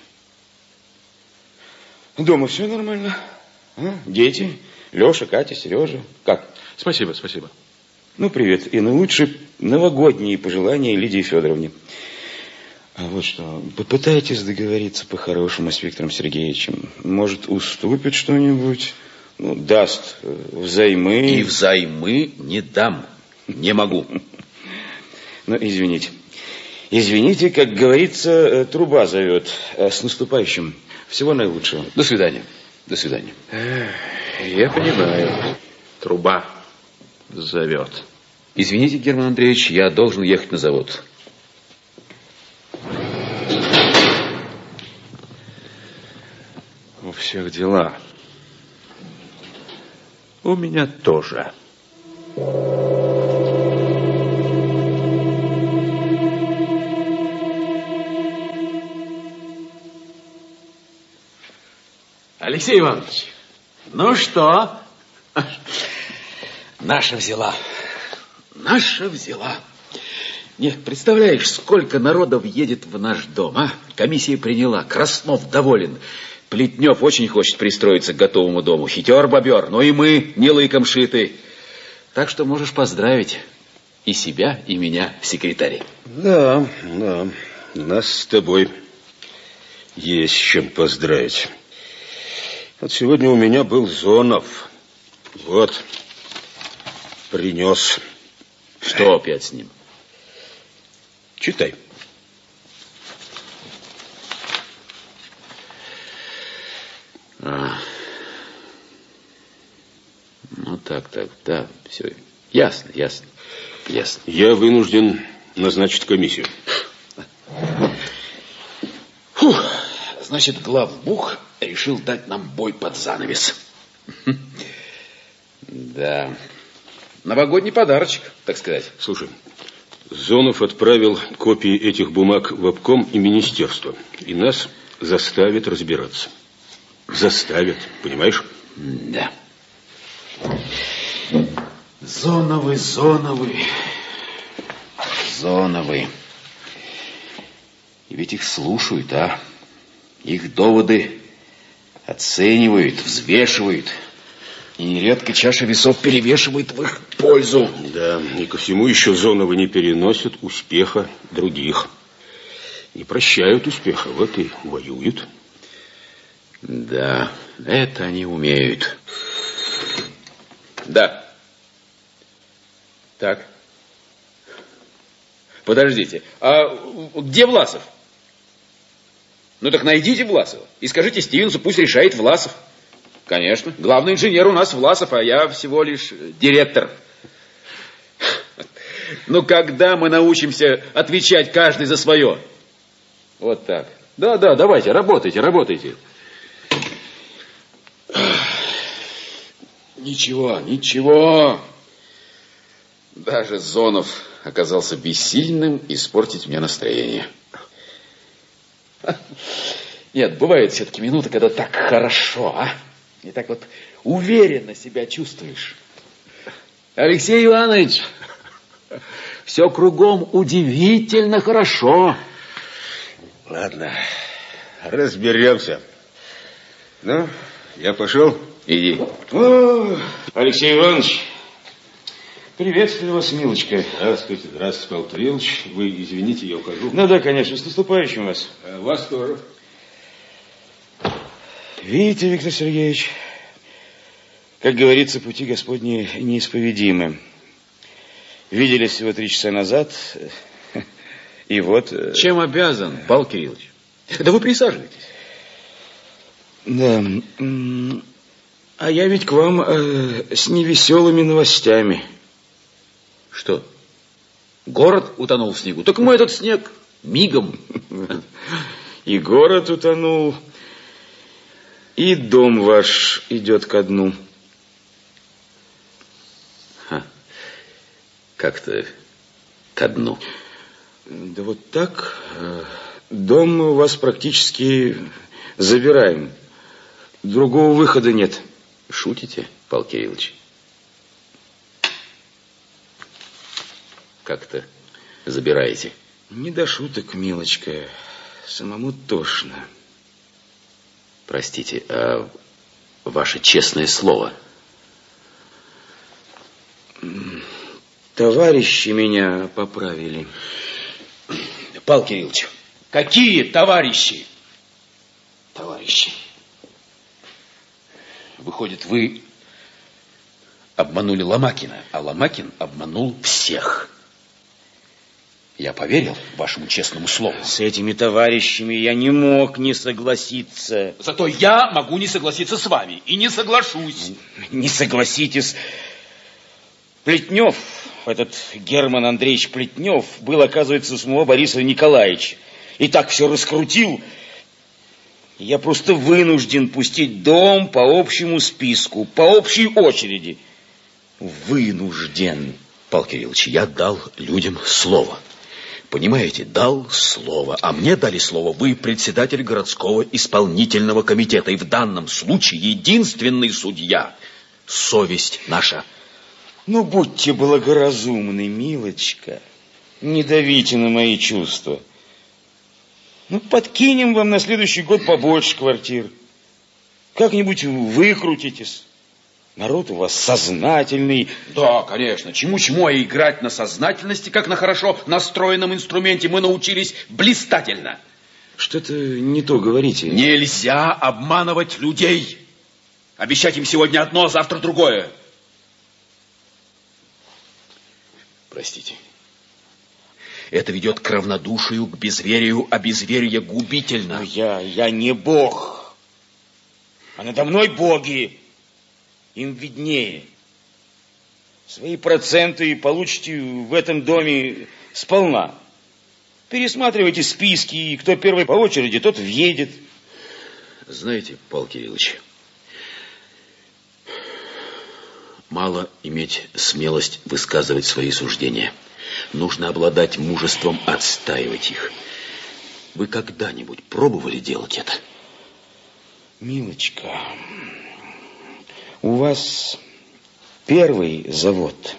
Дома все нормально. Дети, Леша, Катя, Сережа. Как? Спасибо, спасибо. Ну, привет. И наилучшие новогодние пожелания Лидии Федоровне. А вот что, попытайтесь договориться по-хорошему с Виктором Сергеевичем. Может, уступит что-нибудь, ну, даст взаймы. И взаймы не дам, не могу. Ну, извините. Извините, как говорится, труба зовет. С наступающим. Всего наилучшего. До свидания. До свидания. Я понимаю. Труба зовет. Извините, Герман Андреевич, я должен ехать на завод. У всех дела. У меня тоже. Алексей Иванович, ну что? Наша взяла. Наша взяла. Нет, представляешь, сколько народов едет в наш дом, а? Комиссия приняла, Краснов доволен. Плетнев очень хочет пристроиться к готовому дому. Хитер-бобер, но и мы не лыком шиты. Так что можешь поздравить и себя, и меня, секретарь. Да, да, нас с тобой есть чем поздравить. Вот сегодня у меня был Зонов. Вот, принес. Что опять с ним? Читай. Ну, так, да, все. Ясно. Я вынужден назначить комиссию. Фух, значит, главбух решил дать нам бой под занавес. Да, новогодний подарочек, так сказать. Слушай, Зонов отправил копии этих бумаг в обком и министерство. И нас заставят разбираться. Заставят, понимаешь? Да. Зоновы. И ведь их слушают, а? Их доводы оценивают, взвешивают. И нередко чаша весов перевешивает в их пользу. Да, и ко всему еще Зоновы не переносят успеха других. Не прощают успеха, вот и воюют. Да, это они умеют. Да. Так. Подождите, а где Власов? Ну так найдите Власова и скажите Стивенсу, пусть решает Власов. Конечно, главный инженер у нас Власов, а я всего лишь директор. Ну когда мы научимся отвечать каждый за свое? Вот так. Да, давайте, работайте. Ничего. Даже Зонов оказался бессильным испортить мне настроение. Нет, бывают все-таки минуты, когда так хорошо, а? И так вот уверенно себя чувствуешь. Алексей Иванович, все кругом удивительно хорошо. Ладно, разберемся. Ну, я пошел. Иди. О, Алексей Иванович, приветствую вас, милочка. Здравствуйте, Павел Кириллович. Вы извините, я ухожу. Да, конечно, с наступающим вас. Вас тоже. Видите, Виктор Сергеевич, как говорится, пути Господни неисповедимы. Виделись всего 3 часа назад, и вот... Чем обязан, Павел Кириллович? Да вы присаживайтесь. Да, а я ведь к вам с невеселыми новостями. Что? Город утонул в снегу. Так мы этот снег мигом. И город утонул, и дом ваш идет ко дну. как-то ко дну? Да вот так. Дом мы у вас практически забираем. Другого выхода нет. Шутите, Павел Кириллович? Как-то забираете? Не до шуток, милочка. Самому тошно. Простите, а ваше честное слово? Товарищи меня поправили. Павел Кириллович, какие товарищи? Товарищи. Выходит, вы обманули Ломакина, а Ломакин обманул всех. Я поверил вашему честному слову. С этими товарищами я не мог не согласиться. Зато я могу не согласиться с вами. И не соглашусь. Не согласитесь. Плетнев, этот Герман Андреевич Плетнев, был, оказывается, у самого Бориса Николаевича. И так все раскрутил. Я просто вынужден пустить дом по общему списку, по общей очереди. Вынужден. Павел Кириллович, я дал людям слово. Понимаете, дал слово. А мне дали слово вы, председатель городского исполнительного комитета. И в данном случае единственный судья. Совесть наша. Ну, будьте благоразумны, милочка. Не давите на мои чувства. Ну, подкинем вам на следующий год побольше квартир. Как-нибудь выкрутитесь. Народ у вас сознательный. Да, конечно. Чему-чему, а играть на сознательности, как на хорошо настроенном инструменте, мы научились блистательно. Что-то не то говорите. Нельзя обманывать людей. Обещать им сегодня одно, а завтра другое. Простите. Это ведет к равнодушию, к безверию, а безверие губительно. Но я не бог. А надо мной боги. Им виднее. Свои проценты получите в этом доме сполна. Пересматривайте списки, и кто первый по очереди, тот въедет. Знаете, Павел Кириллович, мало иметь смелость высказывать свои суждения. Нужно обладать мужеством отстаивать их. Вы когда-нибудь пробовали делать это? Милочка, у вас первый завод,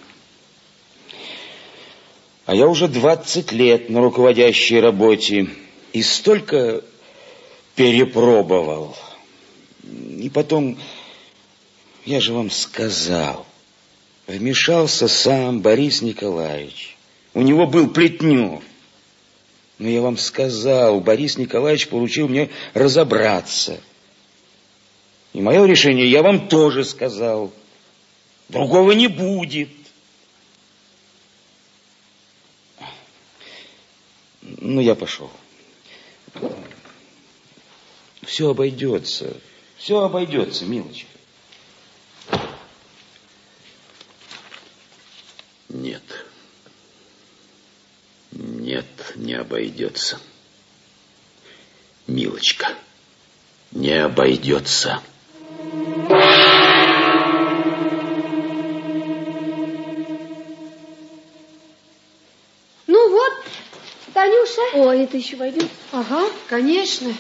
а я уже 20 лет на руководящей работе и столько перепробовал. И потом, я же вам сказал, вмешался сам Борис Николаевич. У него был Плетнев. Но я вам сказал, Борис Николаевич поручил мне разобраться. И мое решение я вам тоже сказал. Другого не будет. Ну, я пошел. Все обойдется. Все обойдется, милочка. Нет. Нет, не обойдется. Милочка, не обойдется. Ну вот, Танюша. Ой, это еще войдет? Ага, конечно.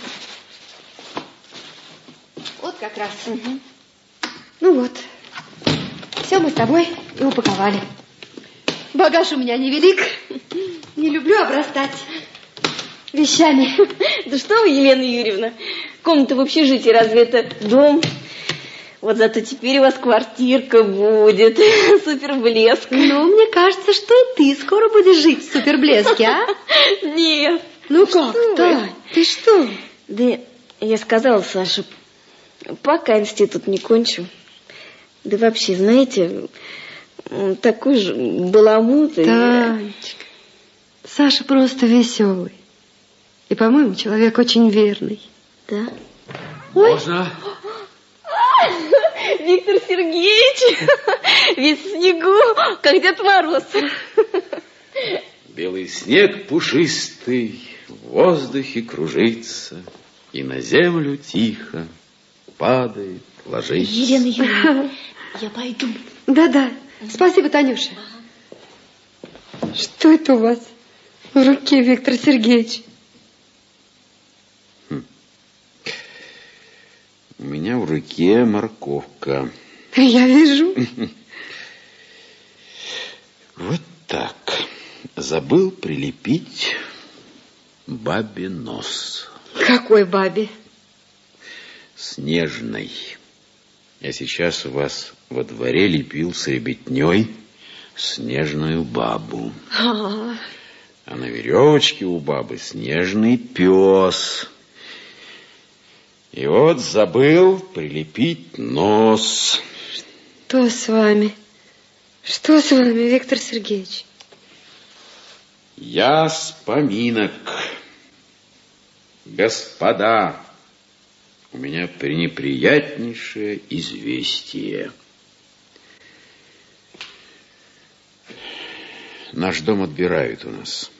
Вот как раз. Угу. Ну вот, все мы с тобой и упаковали. Багаж у меня невелик. Не люблю обрастать вещами. Да что вы, Елена Юрьевна, комната в общежитии, разве это дом? Вот зато теперь у вас квартирка будет. Суперблеск. Ну, мне кажется, что и ты скоро будешь жить в суперблеске, а? Нет. Ну как, Тань, ты что? Да я сказала Саше, пока институт не кончу. Да вообще, знаете, такой же баламут. Танечка, Саша просто веселый. И, по-моему, человек очень верный. Да? Ой. Можно? Виктор Сергеевич, весь в снегу, как Дед Мороз. Белый снег пушистый в воздухе кружится, и на землю тихо падает, ложится. Елена Юрьевна, я пойду. Да-да, спасибо, Танюша. Что это у вас в руке, Виктор Сергеевич? У меня в руке морковка. Я вижу. Вот так. Забыл прилепить бабе нос. Какой бабе? Снежной. Я сейчас у вас во дворе лепил с ребятней снежную бабу. А на веревочке у бабы снежный пес. И вот забыл прилепить нос. Что с вами? Что с вами, Виктор Сергеевич? Я с поминок. Господа, у меня пренеприятнейшее известие. Наш дом отбирают у нас.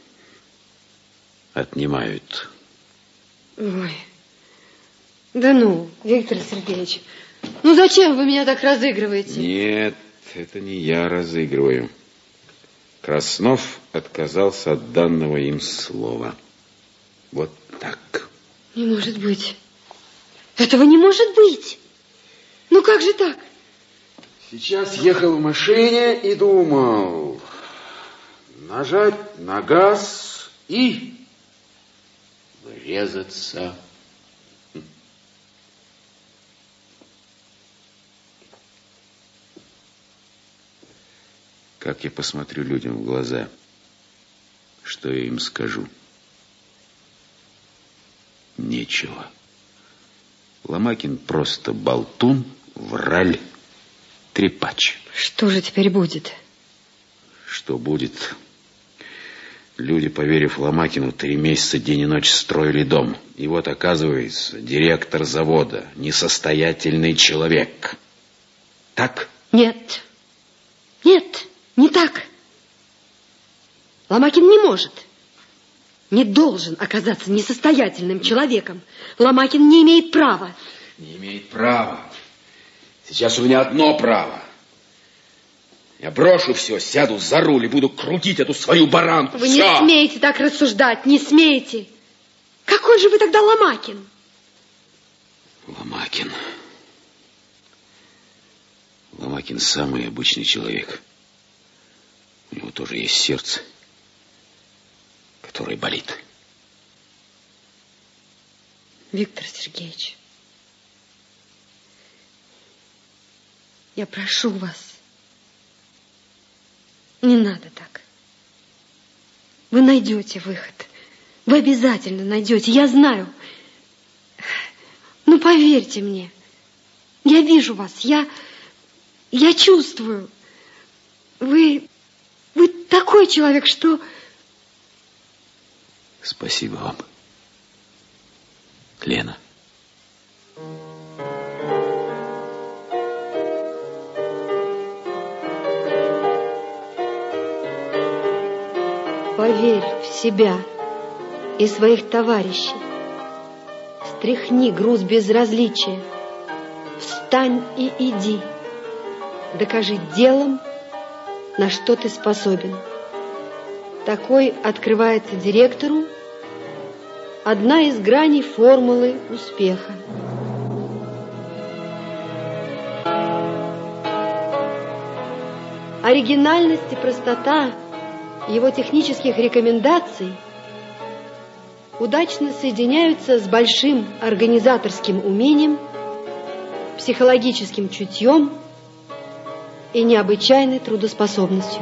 Отнимают. Ой. Да ну, Виктор Сергеевич, ну зачем вы меня так разыгрываете? Нет, это не я разыгрываю. Краснов отказался от данного им слова. Вот так. Не может быть. Этого не может быть. Ну как же так? Сейчас ехал в машине и думал, нажать на газ и врезаться. Как я посмотрю людям в глаза, что я им скажу? Нечего. Ломакин просто болтун, враль, трепач. Что же теперь будет? Что будет? Люди, поверив Ломакину, 3 месяца день и ночь строили дом. И вот, оказывается, директор завода, несостоятельный человек. Так? Нет. Нет, не так. Ломакин не может, не должен оказаться несостоятельным человеком. Ломакин не имеет права. Не имеет права. Сейчас у меня одно право. Я брошу все, сяду за руль и буду крутить эту свою баранку. Вы все. Не смеете так рассуждать, не смеете. Какой же вы тогда Ломакин? Ломакин. Ломакин самый обычный человек. У него тоже есть сердце, которое болит. Виктор Сергеевич, я прошу вас, не надо так. Вы найдете выход. Вы обязательно найдете, я знаю. Ну, поверьте мне. Я вижу вас, я чувствую. Вы такой человек, что... Спасибо вам, Лена. Поверь в себя и своих товарищей. Стряхни груз безразличия. Встань и иди. Докажи делом, на что ты способен. Такой открывается директору одна из граней формулы успеха. Оригинальность и простота его технических рекомендаций удачно соединяются с большим организаторским умением, психологическим чутьем и необычайной трудоспособностью.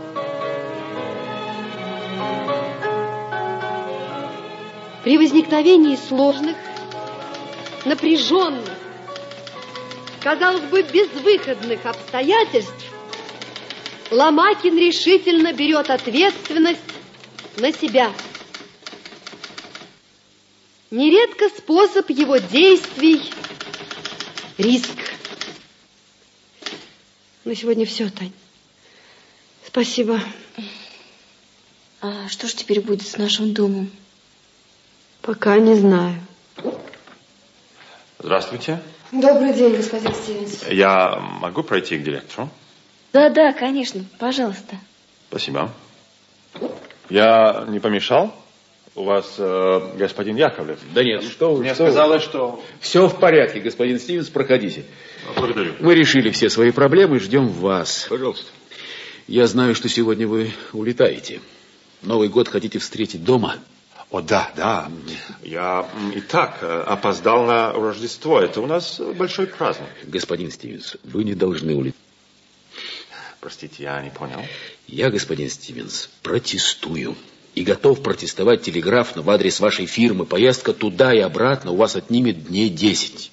При возникновении сложных, напряженных, казалось бы, безвыходных обстоятельств Ломакин решительно берет ответственность на себя. Нередко способ его действий – риск. На сегодня все, Тань. Спасибо. А что же теперь будет с нашим домом? Пока не знаю. Здравствуйте. Добрый день, господин Стивенс. Я могу пройти к директору? Да, конечно, пожалуйста. Спасибо. Я не помешал? У вас господин Яковлев? Да нет, что вы. Мне сказалось, что... Все в порядке, господин Стивенс, проходите. Благодарю. Мы решили все свои проблемы, ждем вас. Пожалуйста. Я знаю, что сегодня вы улетаете. Новый год хотите встретить дома? О, да, да. Я и так опоздал на Рождество. Это у нас большой праздник. Господин Стивенс, вы не должны улететь. Простите, я не понял. Я, господин Стивенс, протестую. И готов протестовать телеграфно в адрес вашей фирмы. Поездка туда и обратно у вас отнимет дней 10.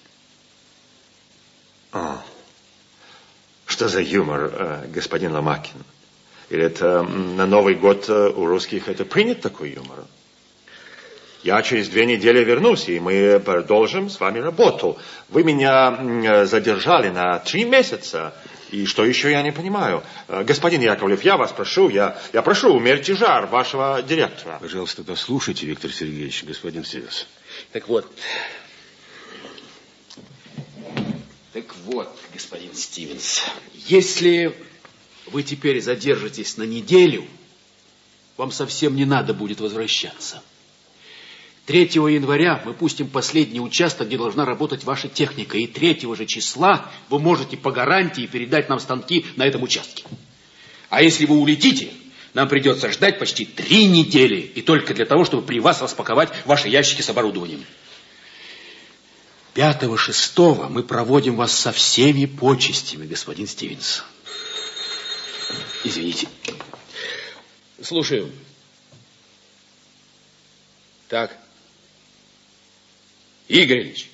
Что за юмор, господин Ломакин? Или это на Новый год у русских это принят такой юмор? Я через 2 недели вернусь, и мы продолжим с вами работу. Вы меня задержали на 3 месяца. И что еще я не понимаю? Господин Яковлев, я вас прошу, я прошу, умерьте жар вашего директора. Пожалуйста, дослушайте, Виктор Сергеевич, господин Стивенс. Так вот, господин Стивенс, если вы теперь задержитесь на неделю, вам совсем не надо будет возвращаться. 3 января мы пустим последний участок, где должна работать ваша техника. И 3 же числа вы можете по гарантии передать нам станки на этом участке. А если вы улетите, нам придется ждать почти 3 недели. И только для того, чтобы при вас распаковать ваши ящики с оборудованием. 5-6 мы проводим вас со всеми почестями, господин Стивенс. Извините. Слушаю. Так. Игорь Ильич.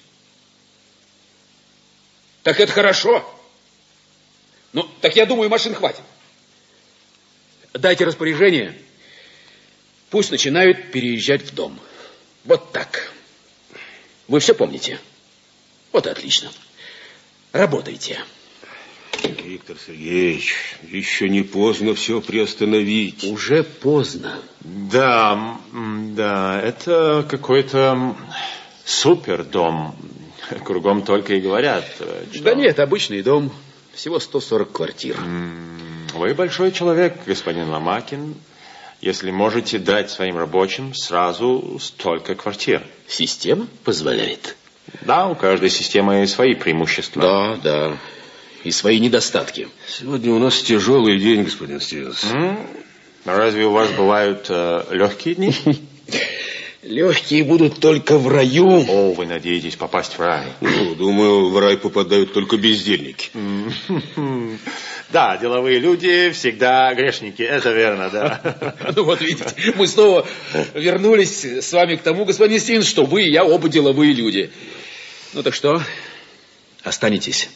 Так это хорошо. Ну, так я думаю, машин хватит. Дайте распоряжение. Пусть начинают переезжать в дом. Вот так. Вы все помните? Вот и отлично. Работайте. Виктор Сергеевич, еще не поздно все приостановить. Уже поздно. Да, это какой-то супер дом. Кругом только и говорят. Что... Да нет, обычный дом. Всего 140 квартир. Вы большой человек, господин Ломакин, если можете дать своим рабочим сразу столько квартир. Система позволяет? Да, у каждой системы свои преимущества. Да. И свои недостатки. Сегодня у нас тяжелый день, господин Стивенс. Разве у вас бывают легкие дни? Легкие будут только в раю. О, вы надеетесь попасть в рай? Ну, думаю, в рай попадают только бездельники. Да, деловые люди всегда грешники, это верно, да. Ну вот видите, мы снова вернулись с вами к тому, господин Стивенс, что вы и я оба деловые люди. Ну так что, останетесь?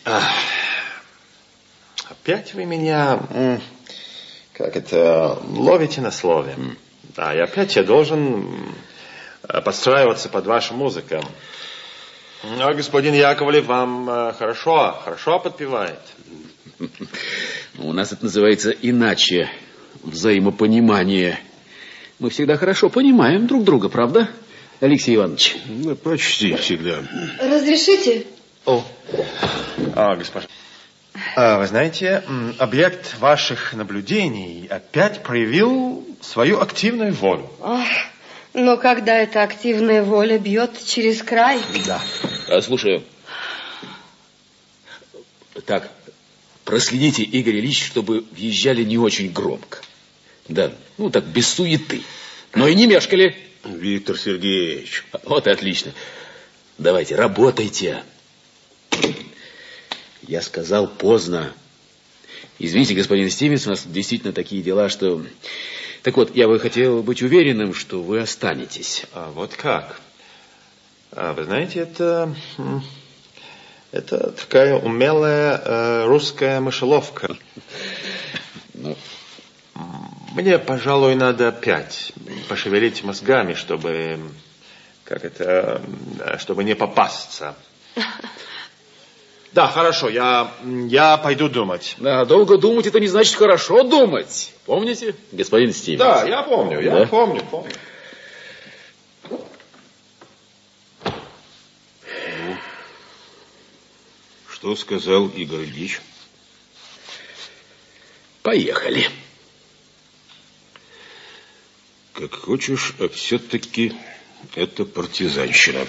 Опять вы меня, ловите на слове. Да, и опять я должен подстраиваться под вашу музыку. А господин Яковлев вам хорошо подпевает. У нас это называется иначе. Взаимопонимание. Мы всегда хорошо понимаем друг друга, правда, Алексей Иванович? Ну, почти всегда. Разрешите? Госпожа. Вы знаете, объект ваших наблюдений опять проявил свою активную волю. Но когда эта активная воля бьет через край... Да. Слушаю. Так, проследите, Игорь Ильич, чтобы въезжали не очень громко. Да, ну так, без суеты. Но и не мешкали. Виктор Сергеевич. Вот и отлично. Давайте, работайте. Я сказал поздно. Извините, господин Стивенс, у нас действительно такие дела, что... Так вот, я бы хотел быть уверенным, что вы останетесь. Вот как? Вы знаете, это такая умелая русская мышеловка. Мне, пожалуй, надо опять пошевелить мозгами, чтобы не попасться. Да, хорошо, я пойду думать. Да, долго думать, это не значит хорошо думать. Помните, господин Стивенс? Да, я помню, помню. Что сказал Игорь Ильич? Поехали. как хочешь, а все-таки это партизанщина.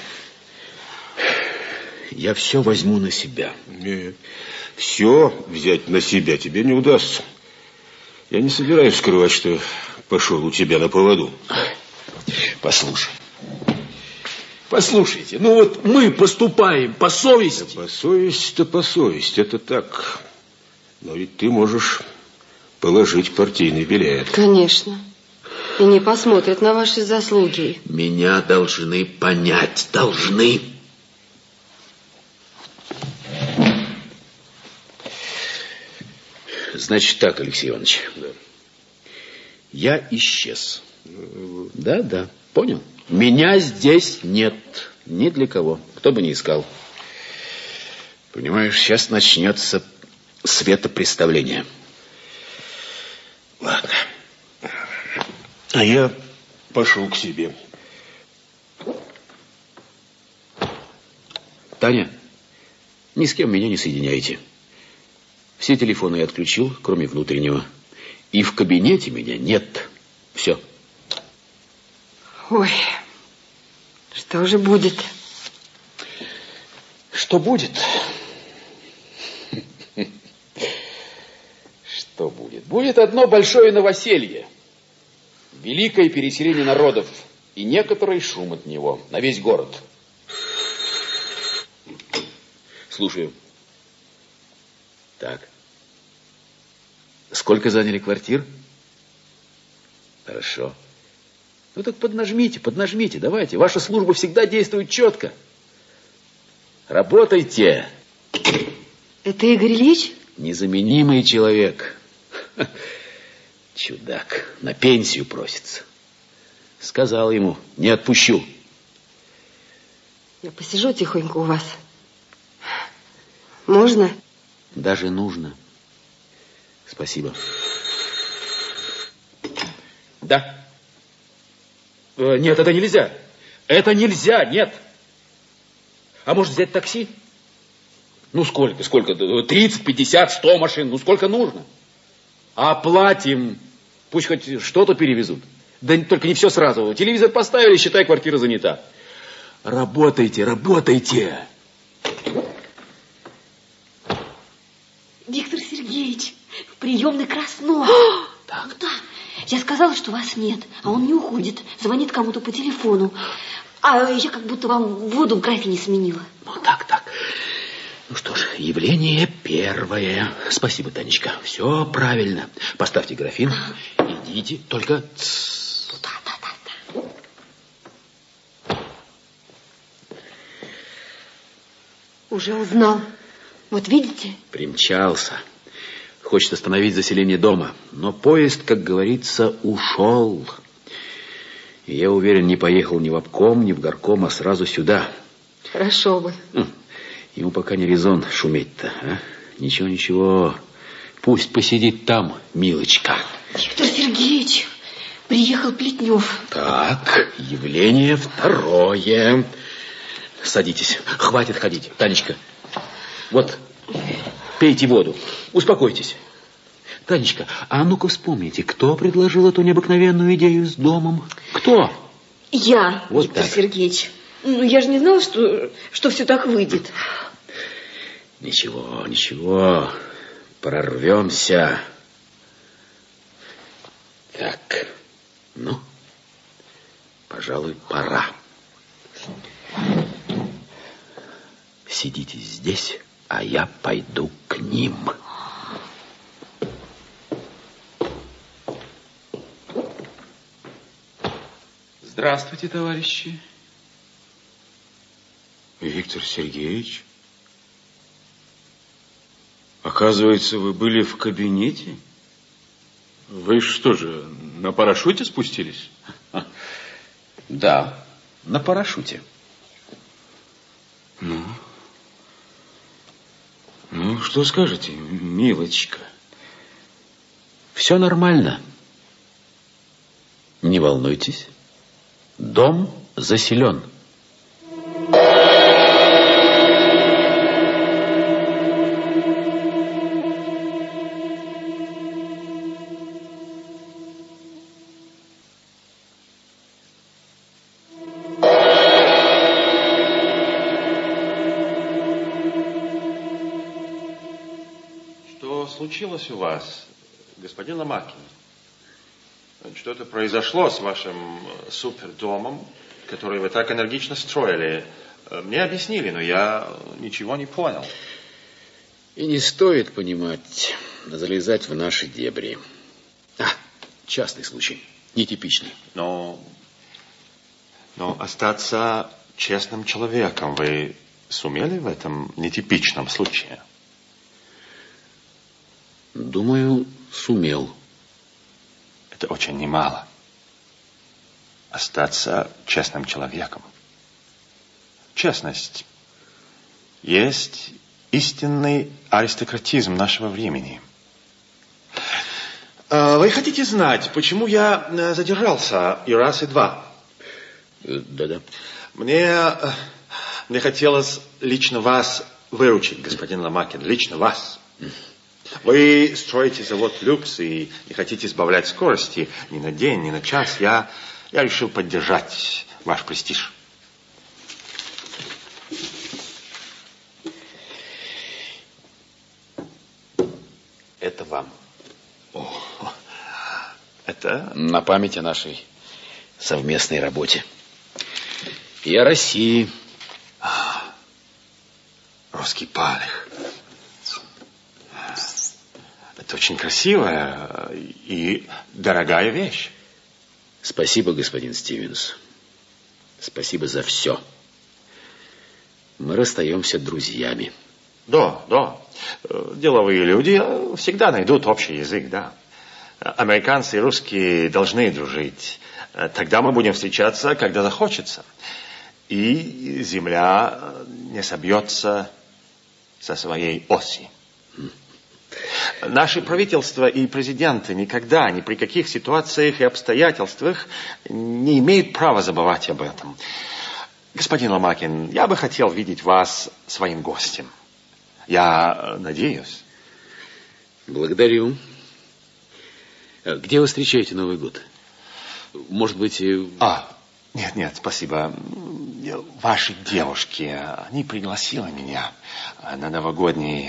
Я все возьму на себя. Нет, все взять на себя тебе не удастся. Я не собираюсь скрывать, что пошел у тебя на поводу. Послушай. Послушайте, ну вот мы поступаем по совести. Да по совести-то по совести, это так. Но ведь ты можешь положить партийный билет. Конечно. И не посмотрят на ваши заслуги. Меня должны понять, должны. Значит так, Алексей Иванович. Да. Я исчез. Да, понял? Меня здесь нет. Ни для кого. Кто бы ни искал. Понимаешь, сейчас начнется светопреставление. Ладно. А я пошел к себе. Таня, ни с кем меня не соединяйте. Все телефоны я отключил, кроме внутреннего. И в кабинете меня нет. Все. Ой, что же будет? Что будет? Что будет? Будет одно большое новоселье. Великое переселение народов. И некоторый шум от него на весь город. Слушаю. Так. Сколько заняли квартир? Хорошо. Ну так поднажмите, давайте. Ваша служба всегда действует четко. Работайте. Это Игорь Ильич? Незаменимый человек. Чудак. На пенсию просится. Сказал ему, не отпущу. Я посижу тихонько у вас. Можно? Даже нужно. Спасибо. Да. Нет, это нельзя. Это нельзя, нет. А может взять такси? Ну, сколько? 30, 50, 100 машин. Ну, сколько нужно? Оплатим. Пусть хоть что-то перевезут. Да только не все сразу. Телевизор поставили, считай, квартира занята. Работайте. Виктор Сергеевич, в приемной Краснов. Так. Ну да, я сказала, что вас нет, а он не уходит. Звонит кому-то по телефону. А я как будто вам воду в графине сменила. Ну, так. Ну что ж, явление первое. Спасибо, Танечка. Все правильно. Поставьте графин. Идите, только... Да. Уже узнал. Вот видите? Примчался. Хочет остановить заселение дома. Но поезд, как говорится, ушел. И я уверен, не поехал ни в обком, ни в горком, а сразу сюда. Хорошо бы. Ему пока не резон шуметь-то, а? Ничего. Пусть посидит там, милочка. Виктор Сергеевич, приехал Плетнев. Так, явление второе. Садитесь, хватит ходить. Танечка, вот, пейте воду, успокойтесь. Танечка, а ну-ка вспомните, кто предложил эту необыкновенную идею с домом? Кто? Я, вот Виктор так. Сергеевич. Ну, я же не знала, что все так выйдет. Ничего, прорвемся. Так, ну, пожалуй, пора. Сидите здесь, а я пойду к ним. Здравствуйте, товарищи. Виктор Сергеевич, оказывается, вы были в кабинете? Вы что же, на парашюте спустились? Да, на парашюте. Ну, что скажете, милочка? Все нормально. Не волнуйтесь. Дом заселен. случилось у вас, господин Ломакин? Что-то произошло с вашим супердомом, который вы так энергично строили. Мне объяснили, но я ничего не понял. И не стоит понимать, залезать в наши дебри. Частный случай, нетипичный. Но остаться честным человеком вы сумели в этом нетипичном случае? Думаю, сумел. Это очень немало. Остаться честным человеком. Честность есть истинный аристократизм нашего времени. Вы хотите знать, почему я задержался и раз, и два? Да-да. Мне хотелось лично вас выручить, господин Ломакин, лично вас. Вы строите завод «Люкс» и не хотите сбавлять скорости ни на день, ни на час. Я решил поддержать ваш престиж. Это вам. Это? На память о нашей совместной работе. И о России. Русский палех. Это очень красивая и дорогая вещь. Спасибо, господин Стивенс. Спасибо за все. Мы расстаемся друзьями. Да. Деловые люди всегда найдут общий язык, да. Американцы и русские должны дружить. Тогда мы будем встречаться, когда захочется. И земля не собьется со своей оси. Наши правительства и президенты никогда, ни при каких ситуациях и обстоятельствах не имеют права забывать об этом. Господин Ломакин, я бы хотел видеть вас своим гостем. Я надеюсь. Благодарю. Где вы встречаете Новый год? Может быть... Нет, спасибо. Ваши девушки, они пригласили меня на новогодний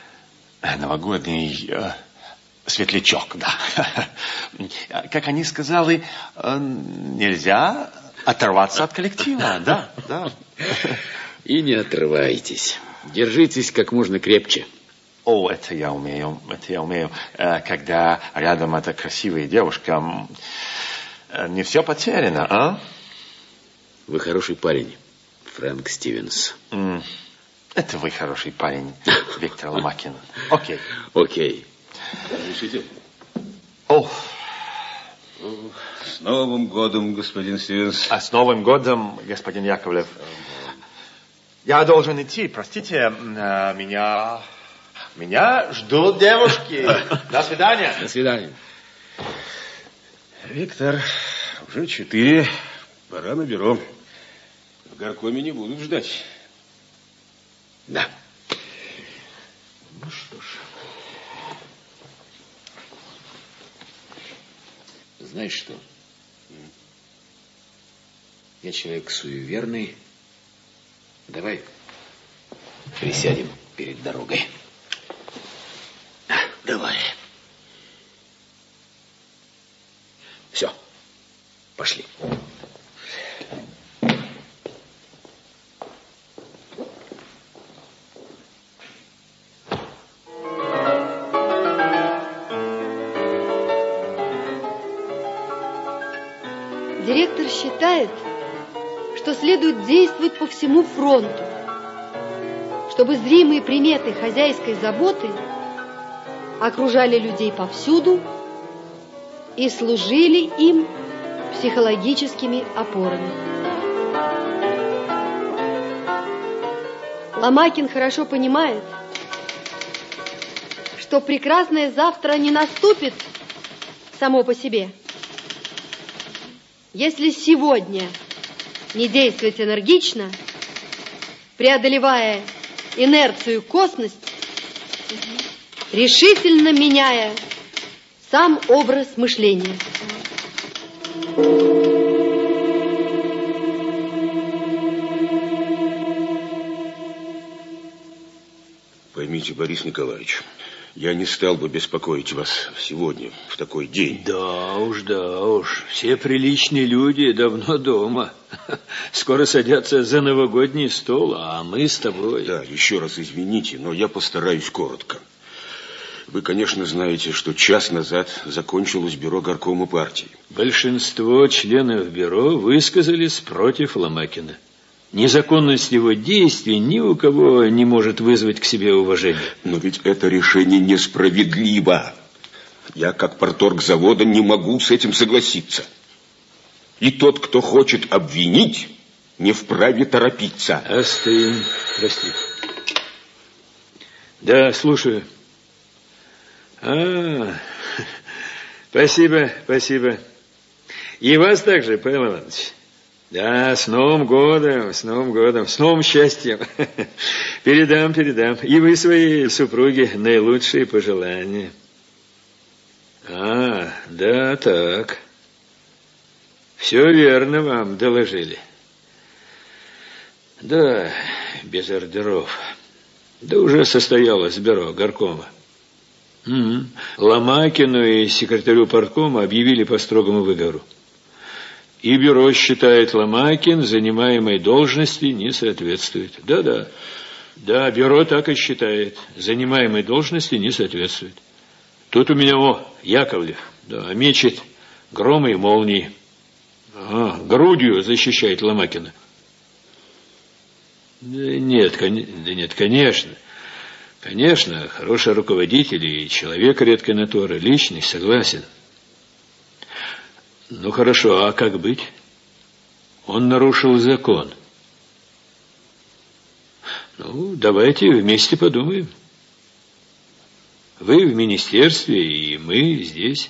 светлячок, да. Как они сказали, нельзя оторваться от коллектива, да. И не отрывайтесь. Держитесь как можно крепче. Это я умею. Когда рядом эта красивая девушка, не все потеряно, а? Вы хороший парень, Фрэнк Стивенс. Это вы хороший парень, Виктор Ломакин. Окей. Разрешите? С Новым годом, господин Стивенс. С Новым годом, господин Яковлев. Я должен идти, простите, меня ждут девушки. До свидания. До свидания. Виктор, уже 4. Пора на бюро. В горкоме не будут ждать. Да. Ну что ж. Знаешь что? Я человек суеверный. Давай присядем перед дорогой. Давай. Все. Пошли. Директор считает, что следует действовать по всему фронту, чтобы зримые приметы хозяйской заботы окружали людей повсюду и служили им психологическими опорами. Ломакин хорошо понимает, что прекрасное завтра не наступит само по себе. Если сегодня не действовать энергично, преодолевая инерцию, косность, решительно меняя сам образ мышления. Поймите, Борис Николаевич, Я не стал бы беспокоить вас сегодня, в такой день. Да уж. Все приличные люди давно дома. Скоро садятся за новогодний стол, а мы с тобой... Да, еще раз извините, но я постараюсь коротко. Вы, конечно, знаете, что час назад закончилось бюро горкома партии. Большинство членов бюро высказались против Ломакина. Незаконность его действий ни у кого не может вызвать к себе уважения. Но ведь это решение несправедливо. Я, как парторг завода, не могу с этим согласиться. И тот, кто хочет обвинить, не вправе торопиться. Остынь, прости. Да, слушаю. Спасибо. И вас также, Павел Иванович. Да, с Новым годом, с новым счастьем. Передам. И вы своей супруге наилучшие пожелания. Да, так. Все верно вам доложили. Да, без ордеров. Да уже состоялось бюро горкома. Ломакину и секретарю парткома объявили по строгому выговору. И бюро считает, Ломакин занимаемой должности не соответствует. Да, бюро так и считает. Занимаемой должности не соответствует. Тут у меня, Яковлев, да, мечет громы и молнии. Грудью защищает Ломакина. Нет, конечно. Конечно, хороший руководитель и человек редкой натуры, личность, согласен. Ну, хорошо, а как быть? Он нарушил закон. Ну, давайте вместе подумаем. Вы в министерстве, и мы здесь.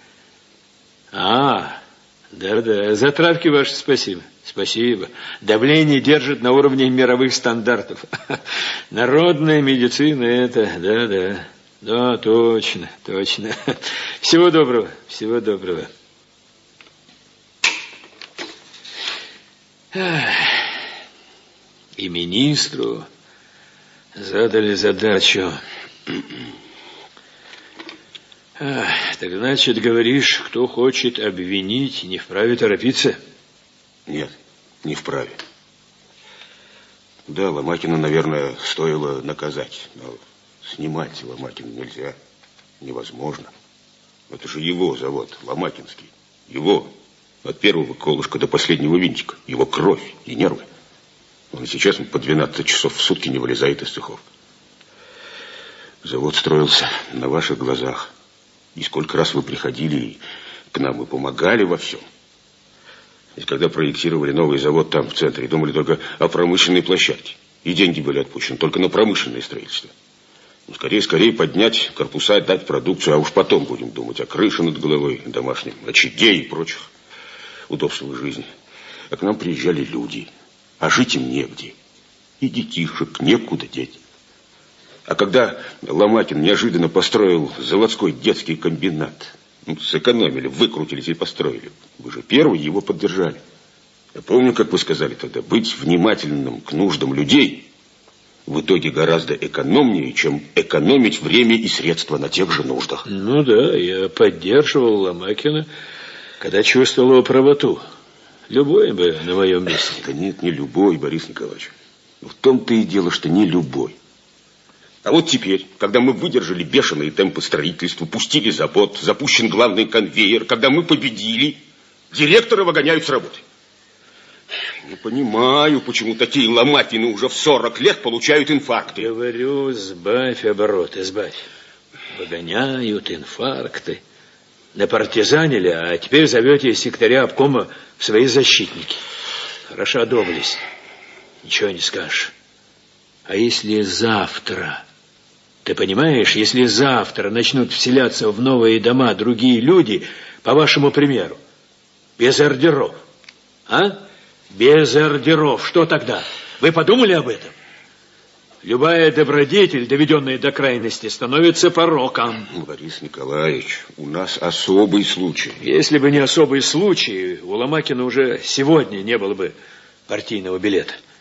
Да, за травки ваши спасибо. Давление держит на уровне мировых стандартов. Народная медицина это, да, точно. Всего доброго. И министру задали задачу. Так значит, говоришь, кто хочет обвинить, не вправе торопиться? Нет, не вправе. Да, Ломакина, наверное, стоило наказать, но снимать Ломакина нельзя, невозможно. Это же его завод, Ломакинский, его. От первого колышка до последнего винтика. Его кровь и нервы. Он и сейчас по 12 часов в сутки не вылезает из цехов. Завод строился на ваших глазах. И сколько раз вы приходили к нам и помогали во всем. Ведь когда проектировали новый завод там, в центре, думали только о промышленной площадке. И деньги были отпущены только на промышленное строительство. Ну, скорее поднять корпуса, дать продукцию, а уж потом будем думать о крыше над головой, домашнем очаге и прочих удобствах жизни. А к нам приезжали люди, а жить им негде. И детишек некуда деть. А когда Ломакин неожиданно построил заводской детский комбинат, сэкономили, выкрутились и построили. Вы же первый его поддержали. Я помню, как вы сказали тогда, быть внимательным к нуждам людей в итоге гораздо экономнее, чем экономить время и средства на тех же нуждах. Ну да, я поддерживал Ломакина, когда чувствовал его правоту. Любой бы на моем месте. Да нет, не любой, Борис Николаевич. В том-то и дело, что не любой. А вот теперь, когда мы выдержали бешеные темпы строительства, пустили завод, запущен главный конвейер, когда мы победили, директора выгоняют с работы. Не понимаю, почему такие Ломакины уже в 40 лет получают инфаркты. Говорю, сбавь обороты, сбавь. Выгоняют инфаркты. Напартизанили, а теперь зовете секретаря обкома в свои защитники. Хорошо одобрились. Ничего не скажешь. А если завтра, ты понимаешь, если завтра начнут вселяться в новые дома другие люди, по вашему примеру, без ордеров, без ордеров, что тогда? Вы подумали об этом? Любая добродетель, доведенная до крайности, становится пороком. Борис Николаевич, у нас особый случай. Если бы не особый случай, у Ломакина уже сегодня не было бы партийного билета. В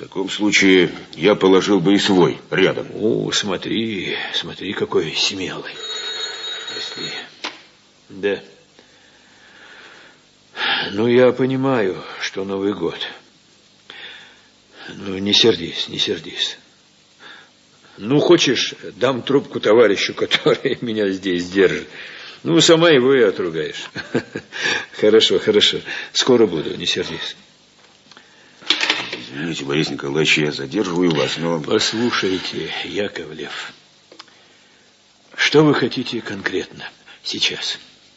таком случае я положил бы и свой рядом. О, смотри, какой смелый. Прости. Да. Ну, я понимаю, что Новый год. Ну, не сердись. Ну, хочешь, дам трубку товарищу, который меня здесь держит. Ну, сама его и отругаешь. Хорошо. Скоро буду, не сердись. Извините, Борис Николаевич, я задерживаю вас, но... Послушайте, Яковлев, что вы хотите конкретно сейчас?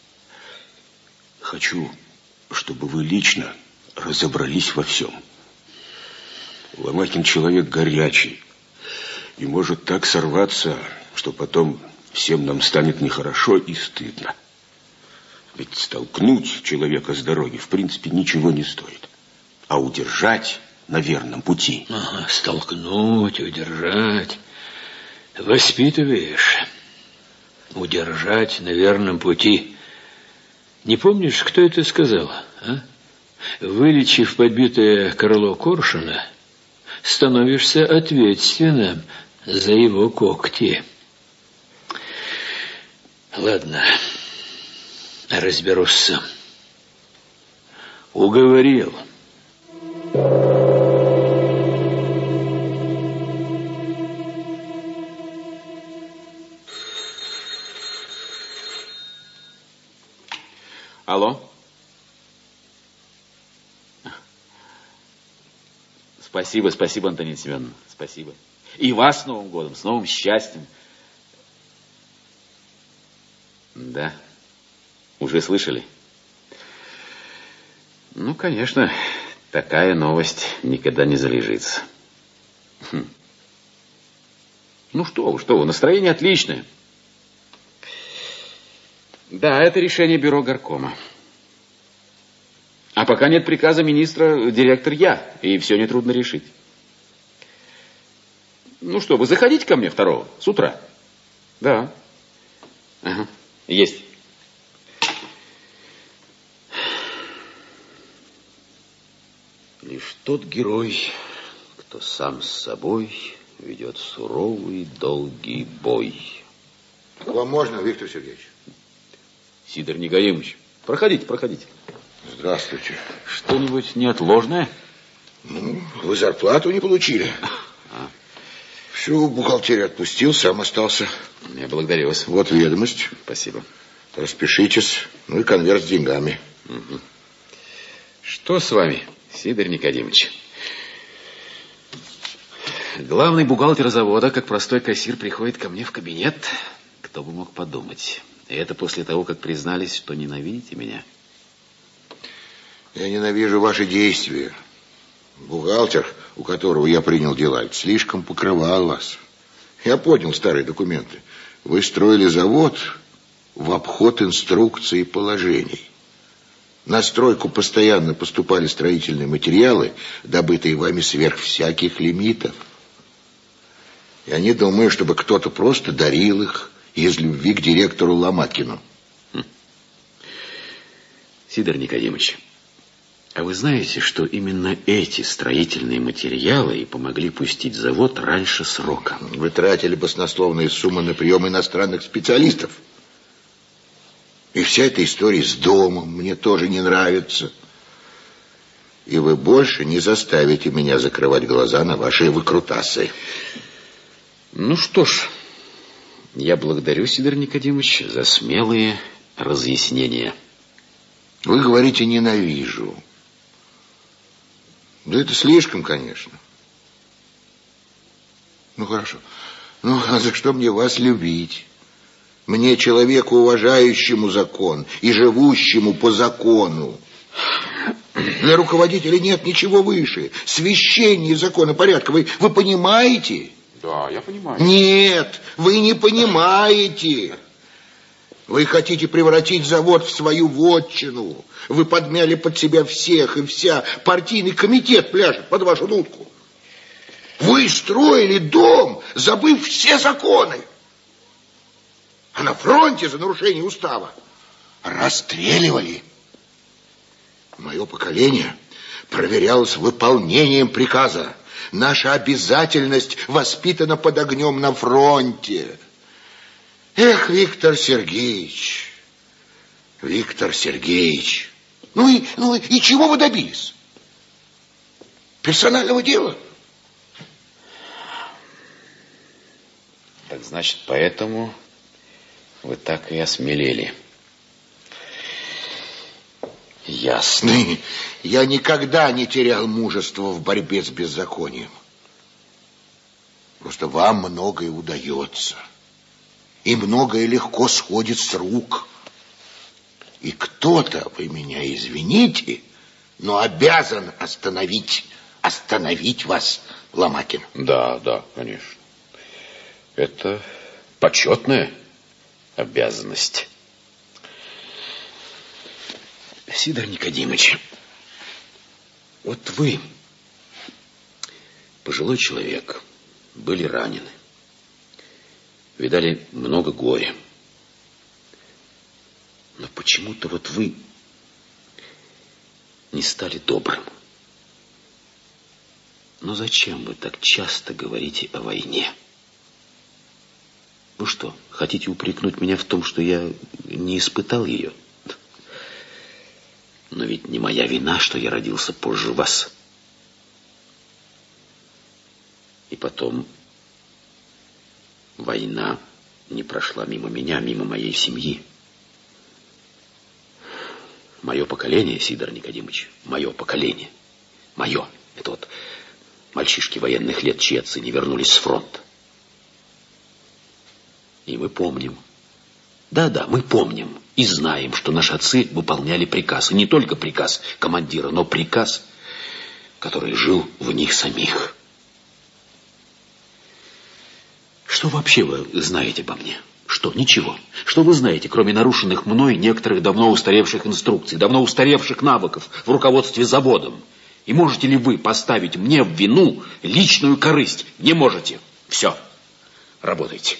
Хочу, чтобы вы лично разобрались во всем. Ломакин человек горячий и может так сорваться, что потом всем нам станет нехорошо и стыдно. Ведь столкнуть человека с дороги в принципе ничего не стоит, а удержать на верном пути. Ага, столкнуть, удержать. Воспитываешь. Удержать на верном пути. Не помнишь, кто это сказал, а? Вылечив подбитое крыло коршуна, становишься ответственным за его когти. Ладно, разберусь сам. Уговорил. Алло? Спасибо, Антонина Семеновна, спасибо. И вас с Новым годом, с новым счастьем. Да, уже слышали? Ну, конечно, такая новость никогда не залежится. Ну, что вы, настроение отличное. Да, это решение бюро горкома. А пока нет приказа министра, директор я, и все нетрудно решить. Ну что, вы заходите ко мне 2-го, с утра? Да. Ага, есть. Лишь тот герой, кто сам с собой ведет суровый, долгий бой. К вам можно, Виктор Сергеевич? Сидор Никодимович, проходите. Здравствуйте. Что-нибудь неотложное? Ну, вы зарплату не получили. Всю бухгалтерию отпустил, сам остался. Я благодарю вас. Вот ведомость. Спасибо. Распишитесь. Ну и конверт с деньгами. Угу. Что с вами, Сидор Никодимович? Главный бухгалтер завода, как простой кассир, приходит ко мне в кабинет. Кто бы мог подумать. И это после того, как признались, что ненавидите меня. Я ненавижу ваши действия. Бухгалтер, у которого я принял дела, слишком покрывал вас. Я поднял старые документы. Вы строили завод в обход инструкций и положений. На стройку постоянно поступали строительные материалы, добытые вами сверх всяких лимитов. Я не думаю, чтобы кто-то просто дарил их из любви к директору Ломакину. Сидор Никодимович, а вы знаете, что именно эти строительные материалы и помогли пустить завод раньше срока? Вы тратили баснословные суммы на прием иностранных специалистов. И вся эта история с домом мне тоже не нравится. И вы больше не заставите меня закрывать глаза на ваши выкрутасы. Ну что ж, я благодарю, Сидор Никодимович, за смелые разъяснения. Вы говорите «ненавижу». Да это слишком, конечно. Ну, хорошо. Ну, а за что мне вас любить? Мне, человеку, уважающему закон и живущему по закону. Для руководителя нет ничего выше. Священнее закона порядка. Вы понимаете? Да, я понимаю. Нет, вы не понимаете. Вы хотите превратить завод в свою вотчину. Вы подмяли под себя всех и вся. Партийный комитет пляшет под вашу дудку. Вы строили дом, забыв все законы. А на фронте за нарушение устава расстреливали. Мое поколение проверялось выполнением приказа. Наша обязательность воспитана под огнем на фронте. Эх, Виктор Сергеевич, ну и чего вы добились? Персонального дела? Так значит, поэтому вы так и осмелели. Ясно. Я никогда не терял мужества в борьбе с беззаконием. Просто вам многое удается. И многое легко сходит с рук. И кто-то, вы меня извините, но обязан остановить вас, Ломакин. Да, конечно. Это почетная обязанность. Сидор Никодимович, вот вы, пожилой человек, были ранены, видали много горя. Но почему-то вот вы не стали добрым. Но зачем вы так часто говорите о войне? Вы что, хотите упрекнуть меня в том, что я не испытал ее? Но ведь не моя вина, что я родился позже вас. И потом, война не прошла мимо меня, мимо моей семьи. Мое поколение, Сидор Никодимович, мое поколение, мое, это вот мальчишки военных лет, чьи отцы не вернулись с фронта. И мы помним, да, мы помним и знаем, что наши отцы выполняли приказ. И не только приказ командира, но приказ, который жил в них самих. Что вообще вы знаете обо мне? Что? Ничего. Что вы знаете, кроме нарушенных мной некоторых давно устаревших инструкций, давно устаревших навыков в руководстве заводом? И можете ли вы поставить мне в вину личную корысть? Не можете. Все. Работайте.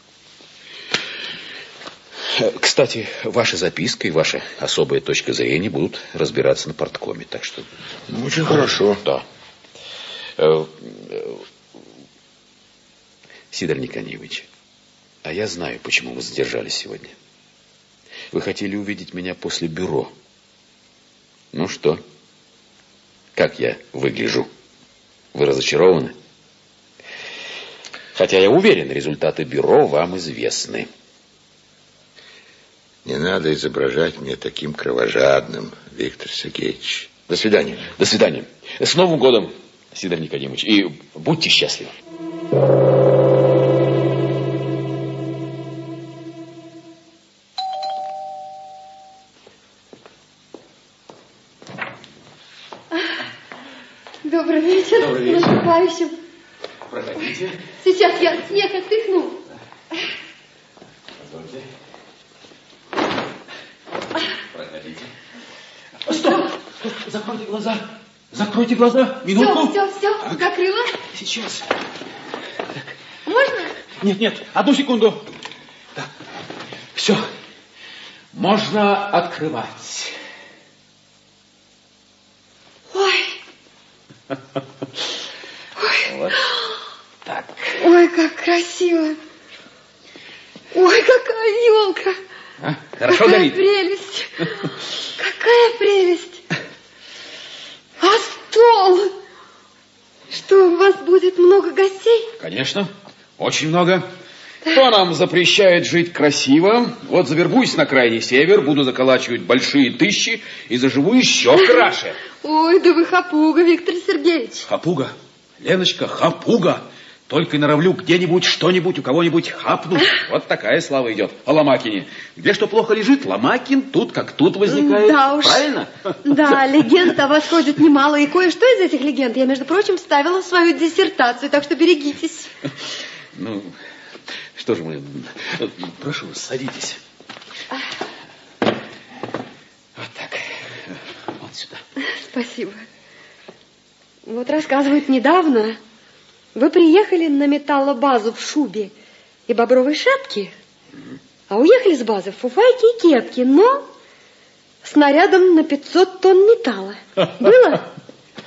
Кстати, ваша записка и ваша особая точка зрения будут разбираться на парткоме, так что... Очень хорошо. Да. Сидор Никодимович, а я знаю, почему вы задержались сегодня. Вы хотели увидеть меня после бюро. Ну что? Как я выгляжу? Вы разочарованы? Хотя я уверен, результаты бюро вам известны. Не надо изображать меня таким кровожадным, Виктор Сергеевич. До свидания. До свидания. С Новым годом, Сидор Никодимович. И будьте счастливы. Добрый вечер. Добрый вечер. Наступающим. Проходите. Сейчас я от смеха отдыхну. Позвольте. Проходите. Стоп! Закройте глаза. Закройте глаза. Минутку. Все. Закрыла. Сейчас. Можно? Нет. Одну секунду. Так. Все. Можно открывать. Вот так. Ой, как красиво. Ой, какая елка. Хорошо какая горит? Прелесть. Какая прелесть. А стол? Что, у вас будет много гостей? Конечно, очень много. Кто нам запрещает жить красиво? Вот завербуюсь на крайний север, буду заколачивать большие тыщи и заживу еще краше. Ой, да вы хапуга, Виктор Сергеевич. Хапуга? Леночка, хапуга. Только и норовлю где-нибудь, что-нибудь, у кого-нибудь хапнуть. Вот такая слава идет о Ломакине. Где что плохо лежит, Ломакин тут как тут возникает. Да уж. Правильно? Да, легенд о вас ходит немало. И кое-что из этих легенд я, между прочим, вставила в свою диссертацию. Так что берегитесь. Ну, что же мы... Прошу, садитесь. Вот так. Вот сюда. Спасибо. Вот рассказывают, недавно вы приехали на металлобазу в шубе и бобровой шапке, а уехали с базы в фуфайке и кепке, но снарядом на 500 тонн металла. Было?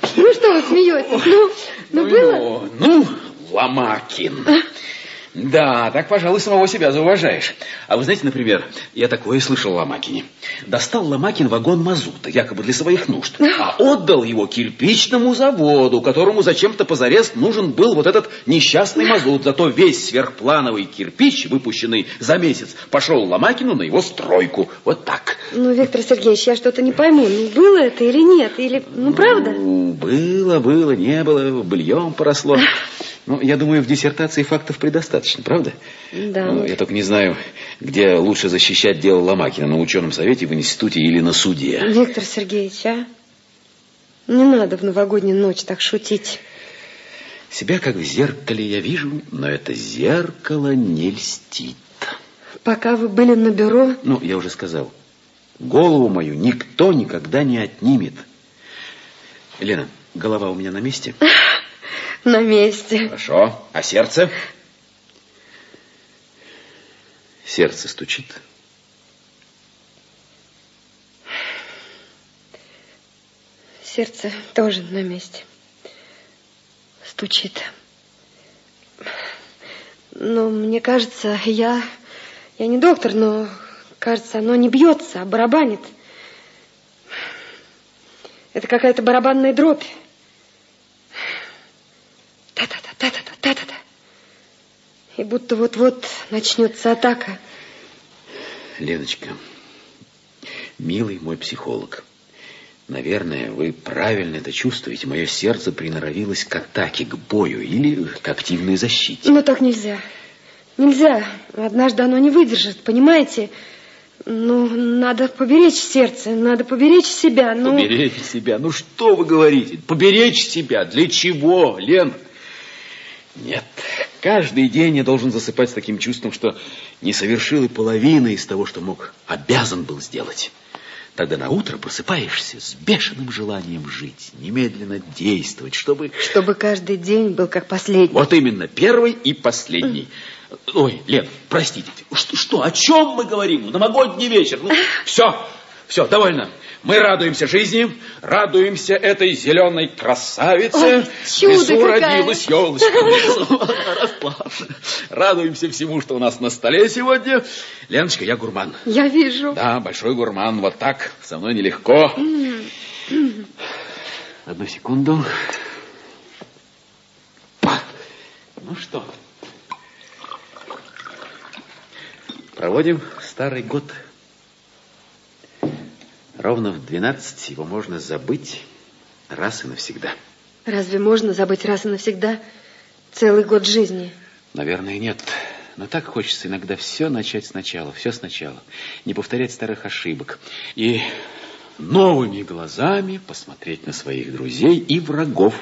Ну что вы смеетесь? Ну было? Ну, Ломакин. Да, так, пожалуй, самого себя зауважаешь. А вы знаете, например, я такое слышал о Ломакине. Достал Ломакин вагон мазута, якобы для своих нужд, а отдал его кирпичному заводу, которому зачем-то позарез нужен был вот этот несчастный мазут. Зато весь сверхплановый кирпич, выпущенный за месяц, пошел Ломакину на его стройку. Вот так. Ну, Виктор Сергеевич, я что-то не пойму, было это или нет? Или, правда? Было, не было, быльем поросло. Ну, я думаю, в диссертации фактов предостаточно, правда? Да. Я только не знаю, где лучше защищать дело Ломакина, на ученом совете, в институте или на суде. Виктор Сергеевич, не надо в новогоднюю ночь так шутить. Себя как в зеркале я вижу, но это зеркало не льстит. Пока вы были на бюро... Ну, я уже сказал, голову мою никто никогда не отнимет. Лена, голова у меня на месте? На месте. Хорошо. А сердце? Сердце стучит. Сердце тоже на месте. Стучит. Но мне кажется, я не доктор, но, кажется, оно не бьется, а барабанит. Это какая-то барабанная дробь. Та-та-та-та-та-та-та-та. И будто вот-вот начнется атака. Леночка, милый мой психолог, наверное, вы правильно это чувствуете. Мое сердце приноровилось к атаке, к бою или к активной защите. Но так нельзя. Нельзя. Однажды оно не выдержит, понимаете? Ну, надо поберечь сердце, надо поберечь себя. Поберечь себя? Ну, что вы говорите? Поберечь себя? Для чего, Лен? Нет, каждый день я должен засыпать с таким чувством, что не совершил и половины из того, что обязан был сделать. Тогда на утро просыпаешься с бешеным желанием жить, немедленно действовать, чтобы... Чтобы каждый день был как последний. Вот именно, первый и последний. Ой, Лен, простите, что, о чем мы говорим? Новогодний вечер. Ну, все, довольно. Мы радуемся жизни, радуемся этой зеленой красавице. Ой, чудо родилась елочка. Расплавься. Радуемся всему, что у нас на столе сегодня. Леночка, я гурман. Я вижу. Да, большой гурман. Вот так, со мной нелегко. Одну секунду. Ну что, проводим старый год. Ровно в 12 его можно забыть раз и навсегда. Разве можно забыть раз и навсегда целый год жизни? Наверное, нет. Но так хочется иногда все начать сначала, все сначала. Не повторять старых ошибок. И новыми глазами посмотреть на своих друзей и врагов.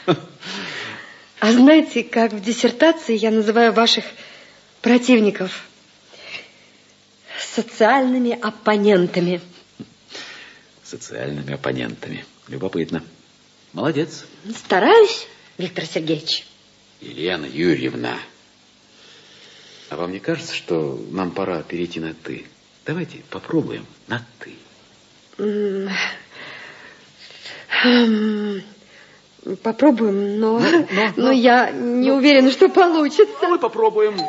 А знаете, как в диссертации я называю ваших противников? Социальными оппонентами. Социальными оппонентами. Любопытно. Молодец. Стараюсь, Виктор Сергеевич. Елена Юрьевна, а вам не кажется, что нам пора перейти на «ты»? Давайте попробуем на «ты». Попробуем, но я не уверена, что получится. Мы попробуем.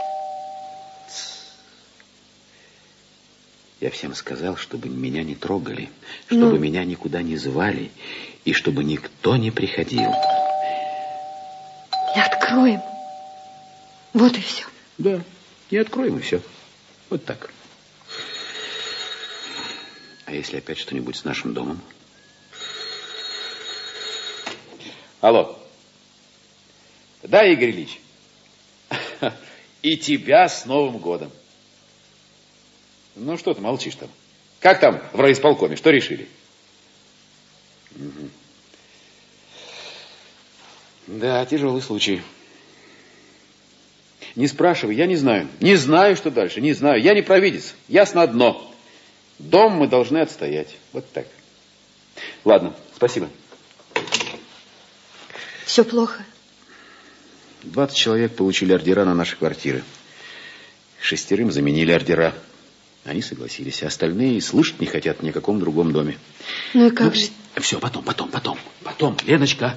Я всем сказал, чтобы меня не трогали, чтобы меня никуда не звали, и чтобы никто не приходил. И откроем. Вот и все. Да, и откроем, и все. Вот так. А если опять что-нибудь с нашим домом? Алло. Да, Игорь Ильич? И тебя с Новым годом. Ну, что ты молчишь там? Как там в райисполкоме? Что решили? Угу. Да, тяжелый случай. Не спрашивай, я не знаю. Не знаю, что дальше, не знаю. Я не провидец. Ясно одно. Дом мы должны отстоять. Вот так. Ладно, спасибо. Все плохо. 20 человек получили ордера на наши квартиры. 6 заменили ордера. Они согласились, а остальные слышать не хотят ни о каком другом доме. Ну и как же Все, потом. Леночка.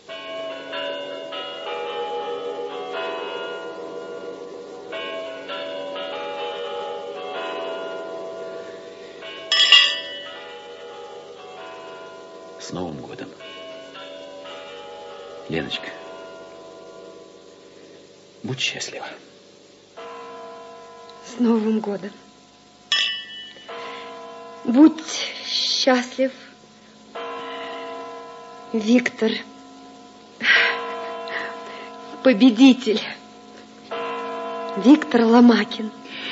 С Новым годом. Леночка, будь счастлива. С Новым годом. Будь счастлив, Виктор. Победитель. Виктор Ломакин.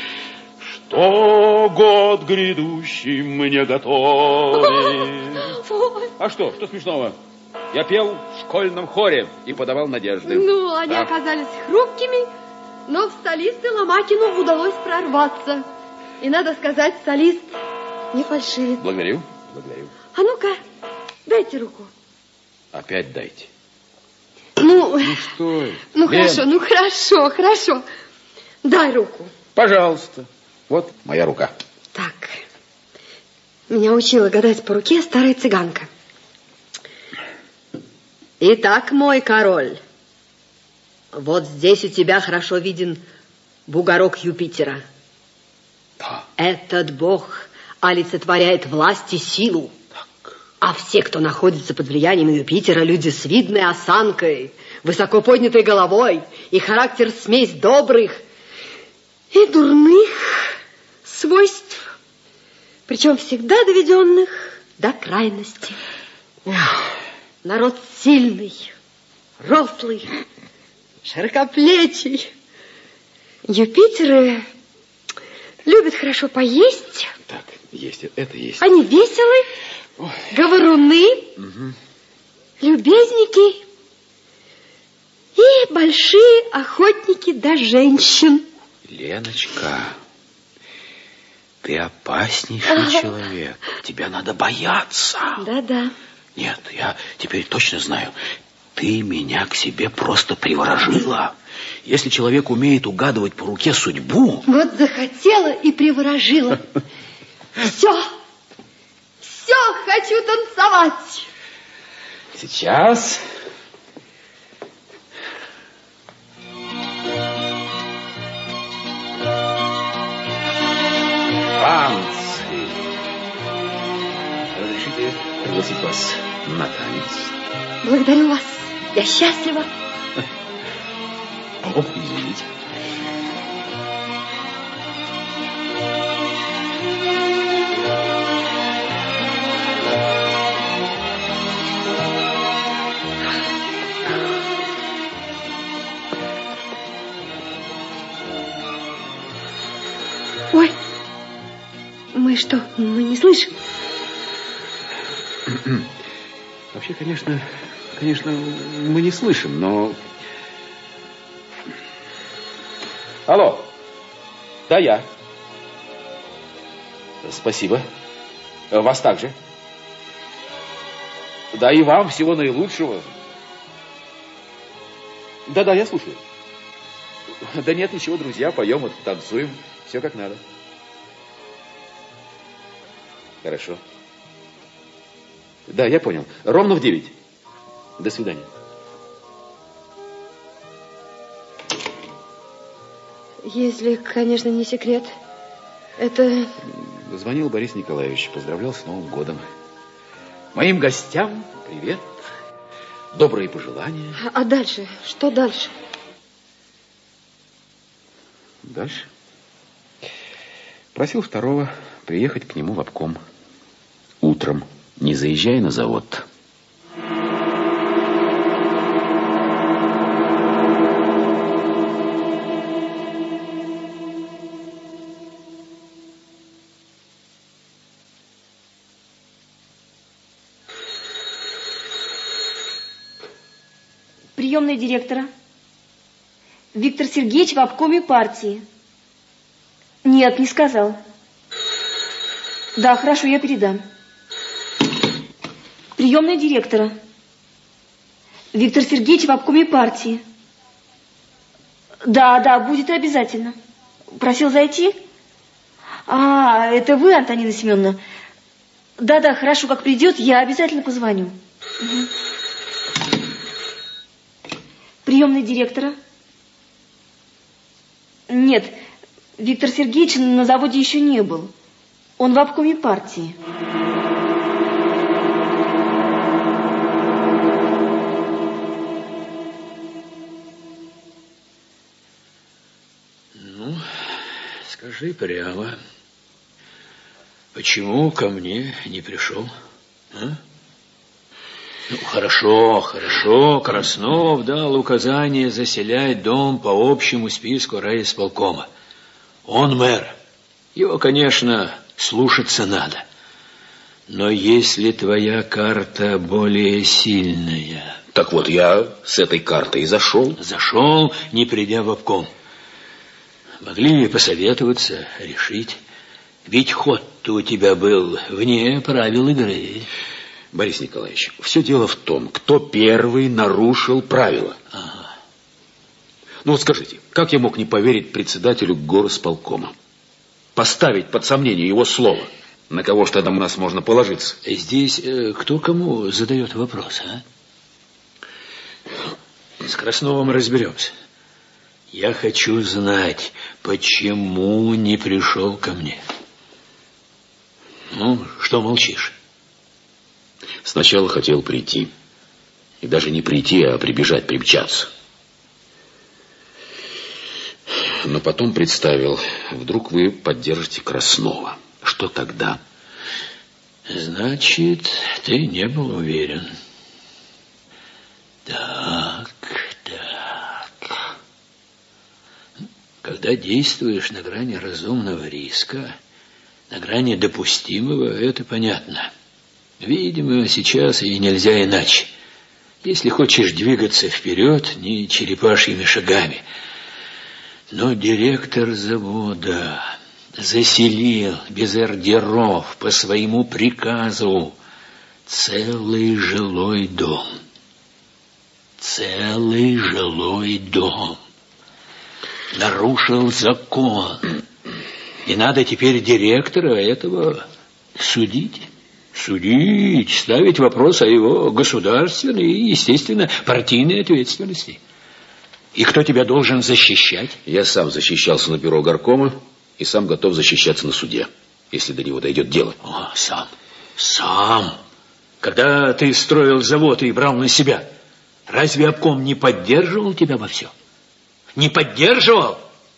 Что год грядущий мне готовит. А что смешного? Я пел в школьном хоре и подавал надежды. Ну, они оказались хрупкими, но в солисты Ломакину удалось прорваться. И, надо сказать, солист не фальшивит. Благодарю. А ну-ка, дайте руку. Опять дайте. Ну что? Лен. Хорошо. Дай руку. Пожалуйста. Вот моя рука. Так. Меня учила гадать по руке старая цыганка. Итак, мой король, вот здесь у тебя хорошо виден бугорок Юпитера. Да. Этот бог олицетворяет власть и силу. Так. А все, кто находится под влиянием Юпитера, люди с видной осанкой, высоко поднятой головой, и характер смесь добрых и дурных свойств, причем всегда доведенных до крайности. Народ сильный, рослый, широкоплечий. Юпитеры любят хорошо поесть. Так, это есть. Они веселы, говоруны, любезники и большие охотники до женщин. Леночка, ты опаснейший человек. Тебя надо бояться. Да. Нет, я теперь точно знаю. Ты меня к себе просто приворожила. Если человек умеет угадывать по руке судьбу... Вот захотела и приворожила. Все, хочу танцевать. Сейчас... Танцы. Разрешите пригласить вас на танец? Благодарю вас. Я счастлива. О, извините. Ой, мы не слышим? Вообще, конечно, мы не слышим, но... Алло, да, я. Спасибо. Вас также. Да, и вам всего наилучшего. Да, я слушаю. Да нет, ничего, друзья, поем, танцуем. Все как надо. Хорошо. Да, я понял. Ровно в 9. До свидания. Если, конечно, не секрет, это... Звонил Борис Николаевич, поздравлял с Новым годом. Моим гостям привет, добрые пожелания. А дальше? Что дальше? Дальше? Просил второго приехать к нему в обком. Утром, не заезжая на завод. Приемная директора. Виктор Сергеевич в обкоме партии. Нет, не сказал. Да, хорошо, я передам. Приемная директора. Виктор Сергеевич в обкоме партии. Да, будет обязательно. Просил зайти? А, это вы, Антонина Семеновна? Да, хорошо, как придет, я обязательно позвоню. Угу. Приемный директора? Нет, Виктор Сергеевич на заводе еще не был. Он в обкоме партии. Ну, скажи прямо, почему ко мне не пришел? А? Ну, хорошо. Краснов дал указание заселять дом по общему списку райисполкома. Он мэр. Его, конечно, слушаться надо. Но если твоя карта более сильная... Так вот, я с этой картой и зашел. Зашел, не придя в обком. Могли посоветоваться, решить. Ведь ход-то у тебя был вне правил игры. Борис Николаевич, все дело в том, кто первый нарушил правила. Ага. Ну вот скажите, как я мог не поверить председателю горосполкома? Поставить под сомнение его слово? На кого ж тогда у нас можно положиться? Здесь кто кому задает вопрос, а? С Красновым разберемся. Я хочу знать, почему не пришел ко мне. Ну, что молчишь? Сначала хотел прийти. И даже не прийти, а прибежать, примчаться. Но потом представил, вдруг вы поддержите Краснова. Что тогда? Значит, ты не был уверен. Так. Когда действуешь на грани разумного риска, на грани допустимого, это понятно. Видимо, сейчас и нельзя иначе. Если хочешь двигаться вперед, не черепашьими шагами. Но директор завода заселил без ордеров по своему приказу целый жилой дом. Целый жилой дом. Нарушил закон. И надо теперь директора этого судить. Судить, ставить вопрос о его государственной и, естественно, партийной ответственности. И кто тебя должен защищать? Я сам защищался на бюро горкома и сам готов защищаться на суде, если до него дойдет дело. О, сам. Когда ты строил завод и брал на себя, разве обком не поддерживал тебя во всем? Не поддерживал?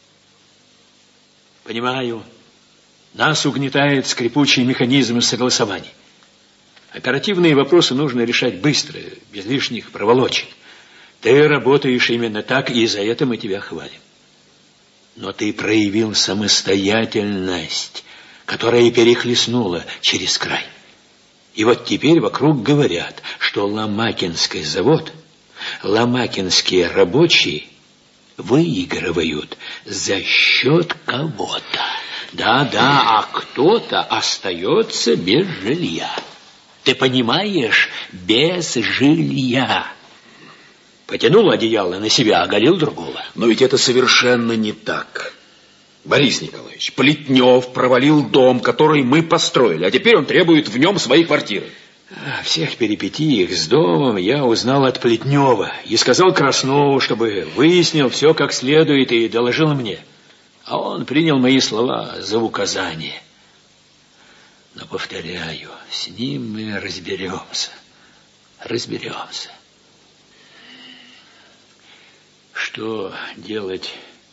Понимаю. Нас угнетает скрипучий механизм согласований. Оперативные вопросы нужно решать быстро, без лишних проволочек. Ты работаешь именно так, и за это мы тебя хвалим. Но ты проявил самостоятельность, которая перехлестнула через край. И вот теперь вокруг говорят, что Ломакинский завод, ломакинские рабочие выигрывают за счет кого-то. Да, а кто-то остается без жилья. Ты понимаешь, без жилья. Потянул одеяло на себя, оголил другого. Но ведь это совершенно не так. Борис Николаевич, Плетнев провалил дом, который мы построили, а теперь он требует в нем своей квартиры. О всех перипетиях с домом я узнал от Плетнева и сказал Краснову, чтобы выяснил все как следует и доложил мне. А он принял мои слова за указание. Но, повторяю, с ним мы разберемся. Что делать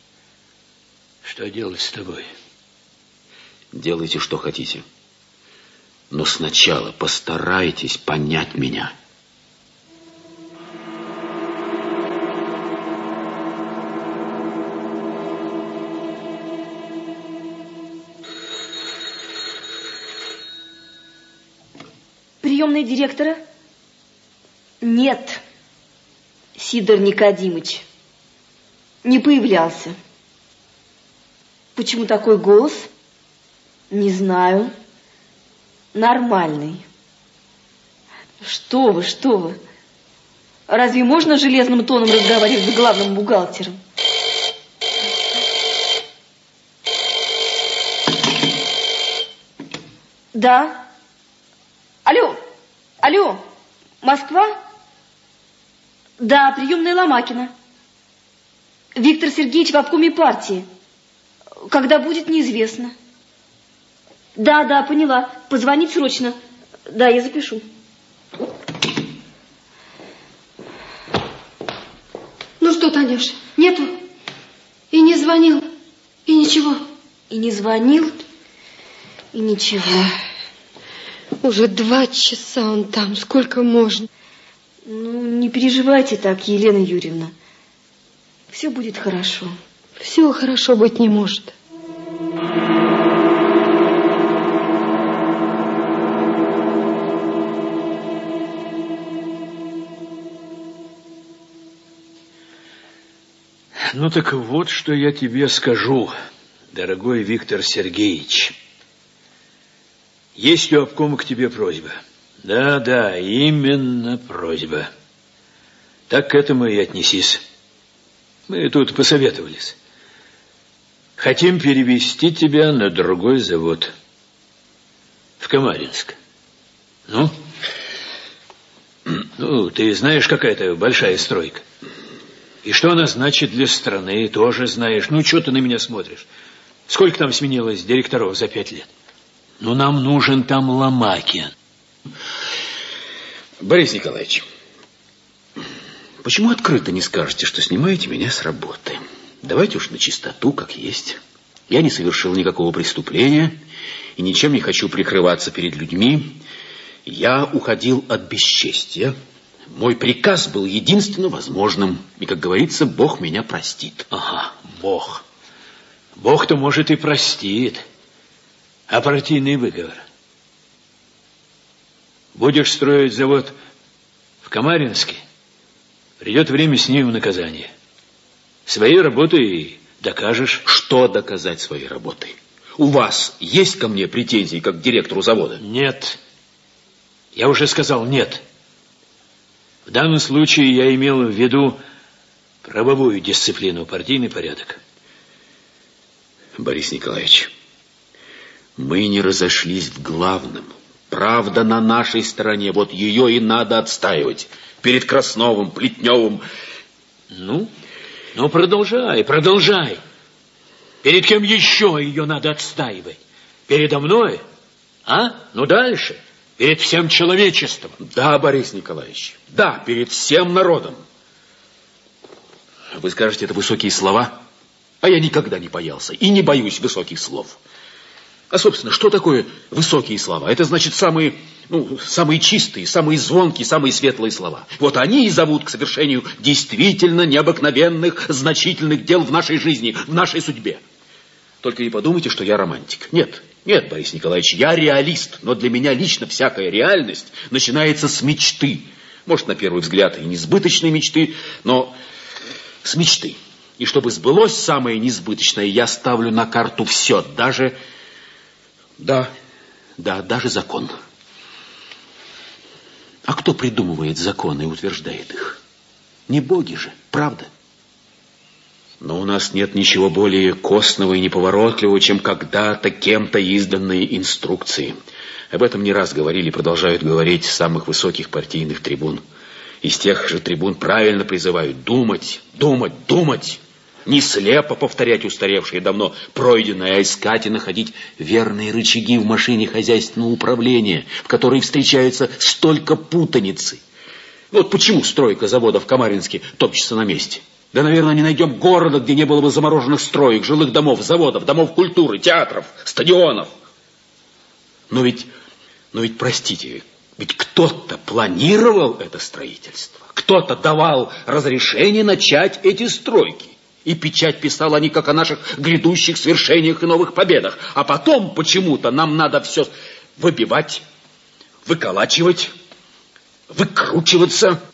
с тобой? Делайте, что хотите. Но сначала постарайтесь понять меня. Приемный директора? Нет, Сидор Никодимыч не появлялся. Почему такой голос? Не знаю. Нормальный. Что вы? Разве можно железным тоном разговаривать с главным бухгалтером? Да. Алло, Москва? Да, приемная Ломакина. Виктор Сергеевич в обкоме партии. Когда будет, неизвестно. Да, поняла. Позвонить срочно. Да, я запишу. Ну что, Танюш, нету? И не звонил, и ничего? И не звонил, и ничего. Уже 2 часа он там, сколько можно? Ну, не переживайте так, Елена Юрьевна. Все будет хорошо. Все хорошо быть не может. Ну так вот, что я тебе скажу, дорогой Виктор Сергеевич. Есть у обкома к тебе просьба. Да, именно просьба. Так к этому и отнесись. Мы тут посоветовались. Хотим перевести тебя на другой завод. В Камаринск. Ну, ты знаешь, какая это большая стройка. И что она значит для страны, тоже знаешь. Ну, что ты на меня смотришь? Сколько там сменилось директоров за 5 лет? Ну, нам нужен там Ломакин. Борис Николаевич, почему открыто не скажете, что снимаете меня с работы? Давайте уж на чистоту, как есть. Я не совершил никакого преступления и ничем не хочу прикрываться перед людьми. Я уходил от бесчестия. Мой приказ был единственно возможным. И, как говорится, Бог меня простит. Ага, Бог. Бог-то, может, и простит. А партийный выговор? Будешь строить завод в Камаринске, придет время с ним в наказание. Своей работой докажешь. Что доказать своей работой? У вас есть ко мне претензии, как к директору завода? Нет. Я уже сказал нет. В данном случае я имел в виду правовую дисциплину, партийный порядок. Борис Николаевич, мы не разошлись в главном. Правда на нашей стороне, вот ее и надо отстаивать. Перед Красновым, Плетневым. Ну, продолжай. Перед кем еще ее надо отстаивать? Передо мной? А? Ну, дальше. Перед всем человечеством. Да, Борис Николаевич, да, перед всем народом. Вы скажете, это высокие слова? А я никогда не боялся и не боюсь высоких слов. А, собственно, что такое высокие слова? Это значит самые чистые, самые звонкие, самые светлые слова. Вот они и зовут к совершению действительно необыкновенных, значительных дел в нашей жизни, в нашей судьбе. Только не подумайте, что я романтик. Нет, Борис Николаевич, я реалист, но для меня лично всякая реальность начинается с мечты. Может, на первый взгляд и несбыточной мечты, но с мечты. И чтобы сбылось самое несбыточное, я ставлю на карту все, даже закон. А кто придумывает законы и утверждает их? Не боги же, правда? Но у нас нет ничего более костного и неповоротливого, чем когда-то кем-то изданные инструкции. Об этом не раз говорили и продолжают говорить с самых высоких партийных трибун. Из тех же трибун правильно призывают думать. Не слепо повторять устаревшее давно пройденное, а искать и находить верные рычаги в машине хозяйственного управления, в которой встречаются столько путаницы. Вот почему стройка завода в Камаринске топчется на месте. Да, наверное, не найдем города, где не было бы замороженных строек, жилых домов, заводов, домов культуры, театров, стадионов. Но ведь, простите, ведь кто-то планировал это строительство, кто-то давал разрешение начать эти стройки. И печать писала не как о наших грядущих свершениях и новых победах. А потом почему-то нам надо все выбивать, выколачивать, выкручиваться.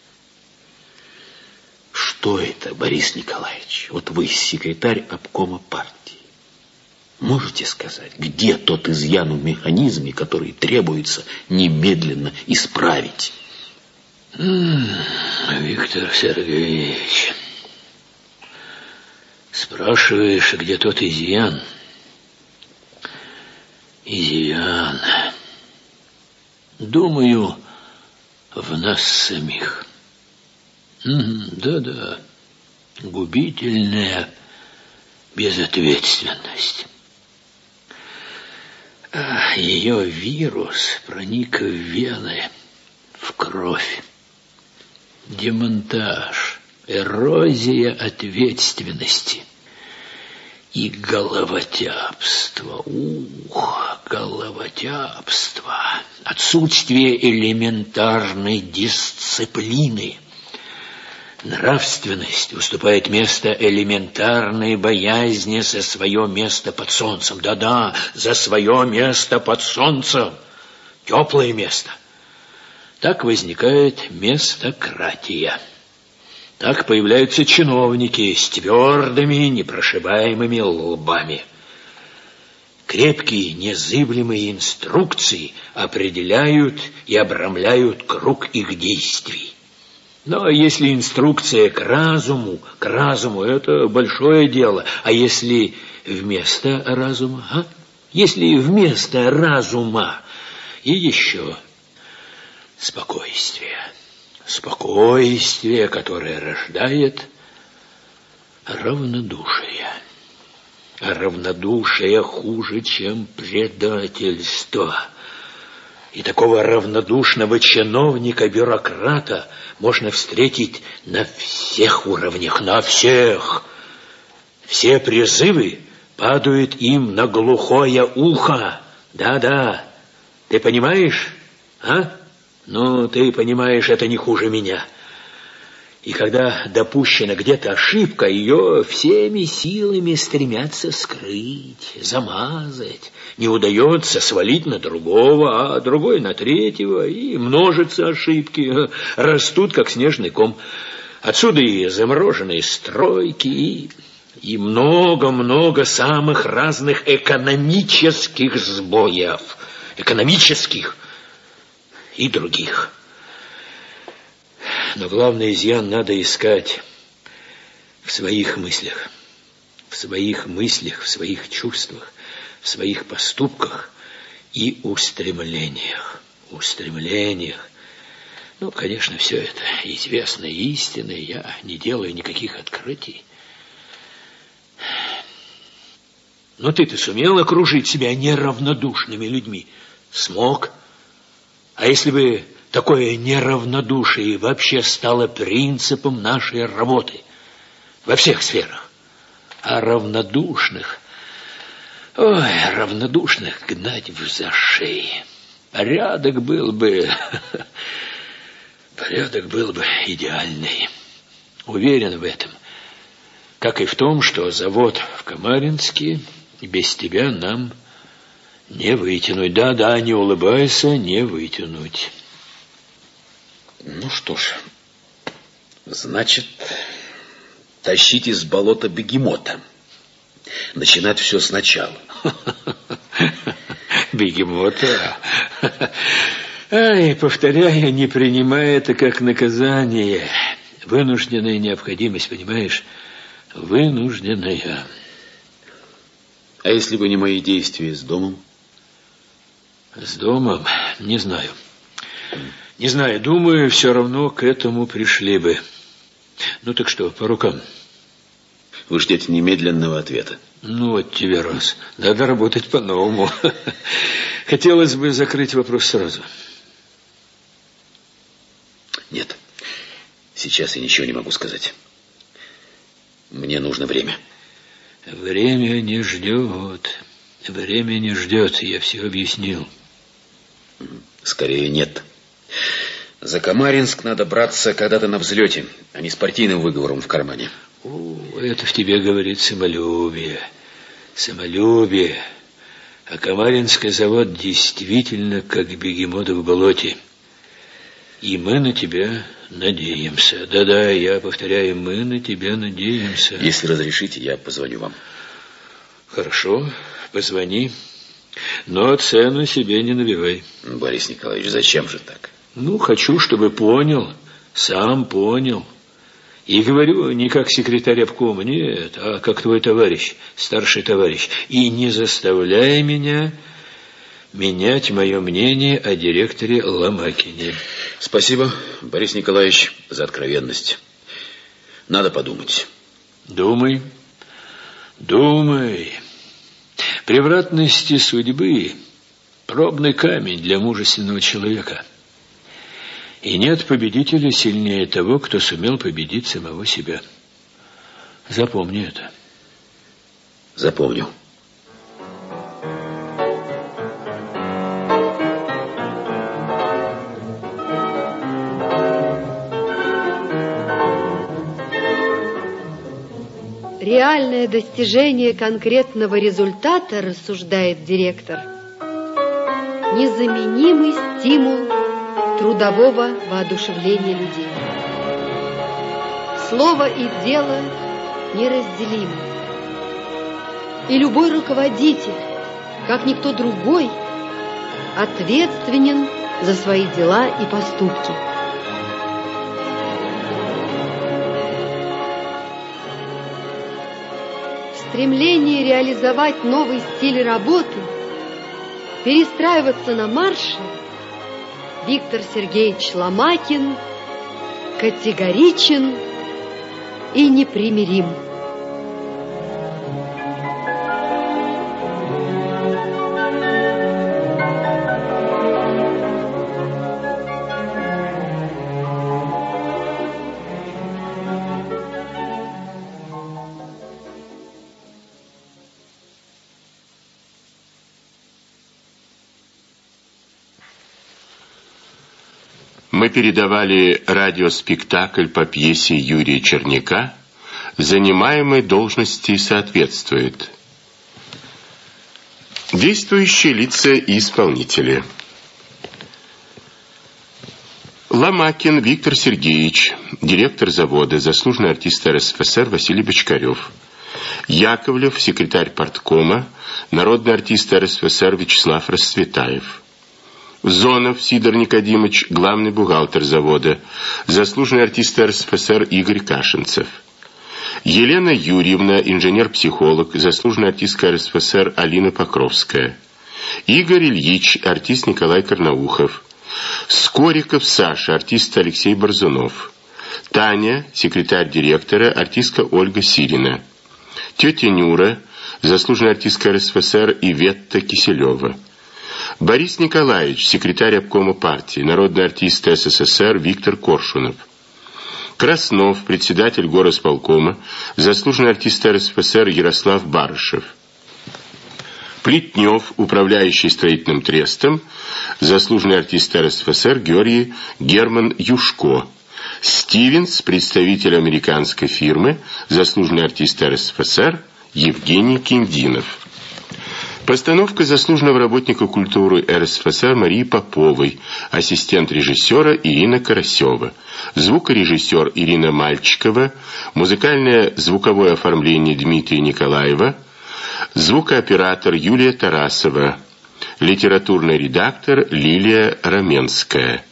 Что это, Борис Николаевич? Вот вы секретарь обкома партии. Можете сказать, где тот изъян в механизме, который требуется немедленно исправить? Виктор Сергеевич, спрашиваешь, где тот изъян? Изъян. Думаю, в нас самих. Да-да, губительная безответственность. Ее вирус проник в вены, в кровь. Демонтаж, эрозия ответственности и головотяпство. Головотяпство. Отсутствие элементарной дисциплины. Нравственность уступает место элементарной боязни за свое место под солнцем. Да-да, за свое место под солнцем. Теплое место. Так возникает местократия. Так появляются чиновники с твердыми, непрошибаемыми лбами. Крепкие, незыблемые инструкции определяют и обрамляют круг их действий. Но если инструкция к разуму, это большое дело. А если вместо разума, Если вместо разума и еще спокойствие. Спокойствие, которое рождает равнодушие. А равнодушие хуже, чем предательство. И такого равнодушного чиновника-бюрократа можно встретить на всех уровнях, на всех. Все призывы падают им на глухое ухо. Да-да, ты понимаешь, а? Ну, ты понимаешь, это не хуже меня. И когда допущена где-то ошибка, ее всеми силами стремятся скрыть, замазать. Не удается свалить на другого, а другой на третьего, и множатся ошибки, растут, как снежный ком. Отсюда и замороженные стройки, и много-много самых разных экономических сбоев. Экономических и других. Но главный изъян надо искать в своих мыслях. В своих мыслях, в своих чувствах, в своих поступках и устремлениях. Устремлениях. Ну, конечно, все это известно и истинно. Я не делаю никаких открытий. Но ты-то сумел окружить себя неравнодушными людьми? Смог. А если бы такое неравнодушие вообще стало принципом нашей работы во всех сферах? А равнодушных гнать в зашей. Порядок был бы идеальный. Уверен в этом. Как и в том, что завод в Камаринске без тебя нам не вытянуть. Да-да, не улыбайся, не вытянуть. Ну что ж, значит, тащить из болота бегемота. Начинать все сначала. Бегемота? Ай, повторяю, не принимай это как наказание. Вынужденная необходимость, понимаешь? Вынужденная. А если бы не мои действия с домом? С домом? Не знаю. Не знаю, думаю, все равно к этому пришли бы. Ну так что, по рукам? Вы ждете немедленного ответа. Ну вот тебе раз. Надо работать по-новому. Хотелось бы закрыть вопрос сразу. Нет, сейчас я ничего не могу сказать. Мне нужно время. Время не ждет. Время не ждет, я все объяснил. Скорее нет. За Камаринск надо браться когда-то на взлете, а не с партийным выговором в кармане. Это в тебе говорит самолюбие. Самолюбие. А Камаринский завод действительно как бегемот в болоте. И мы на тебя надеемся. Да-да, я повторяю, мы на тебя надеемся. Если разрешите, я позвоню вам. Хорошо, позвони. Но цену себе не набивай. Борис Николаевич, зачем же так? Ну, хочу, чтобы понял, сам понял. И говорю не как секретарь обкома, нет, а как твой товарищ, старший товарищ. И не заставляй меня менять мое мнение о директоре Ломакине. Спасибо, Борис Николаевич, за откровенность. Надо подумать. Думай. Превратности судьбы – пробный камень для мужественного человека. И нет победителя сильнее того, кто сумел победить самого себя. Запомни это. Запомню. Реальное достижение конкретного результата, рассуждает директор, незаменимый стимул трудового воодушевления людей. Слово и дело неразделимы. И любой руководитель, как никто другой, ответственен за свои дела и поступки. В стремлении реализовать новый стиль работы, перестраиваться на марше, Виктор Сергеевич Ломакин категоричен и непримирим. Мы передавали радиоспектакль по пьесе Юрия Черняка «Занимаемой должности соответствует». Действующие лица и исполнители. Ломакин Виктор Сергеевич, директор завода, заслуженный артист РСФСР Василий Бочкарев. Яковлев, секретарь парткома, народный артист РСФСР Вячеслав Расцветаев. Зонов Сидор Никодимович, главный бухгалтер завода, заслуженный артист РСФСР Игорь Кашинцев. Елена Юрьевна, инженер-психолог, заслуженный артистка РСФСР Алина Покровская. Игорь Ильич, артист Николай Карнаухов. Скориков Саша, артист Алексей Борзунов. Таня, секретарь директора, артистка Ольга Сирина. Тетя Нюра, заслуженная артистка РСФСР Иветта Киселева. Борис Николаевич, секретарь обкома партии, народный артист СССР Виктор Коршунов. Краснов, председатель горосполкома, заслуженный артист РСФСР Ярослав Барышев. Плетнев, управляющий строительным трестом, заслуженный артист РСФСР Георгий Герман Юшко. Стивенс, представитель американской фирмы, заслуженный артист РСФСР Евгений Киндинов. Постановка заслуженного работника культуры РСФСР Марии Поповой, ассистент режиссера Ирина Карасева, звукорежиссер Ирина Мальчикова, музыкальное звуковое оформление Дмитрия Николаева, звукооператор Юлия Тарасова, литературный редактор Лилия Раменская.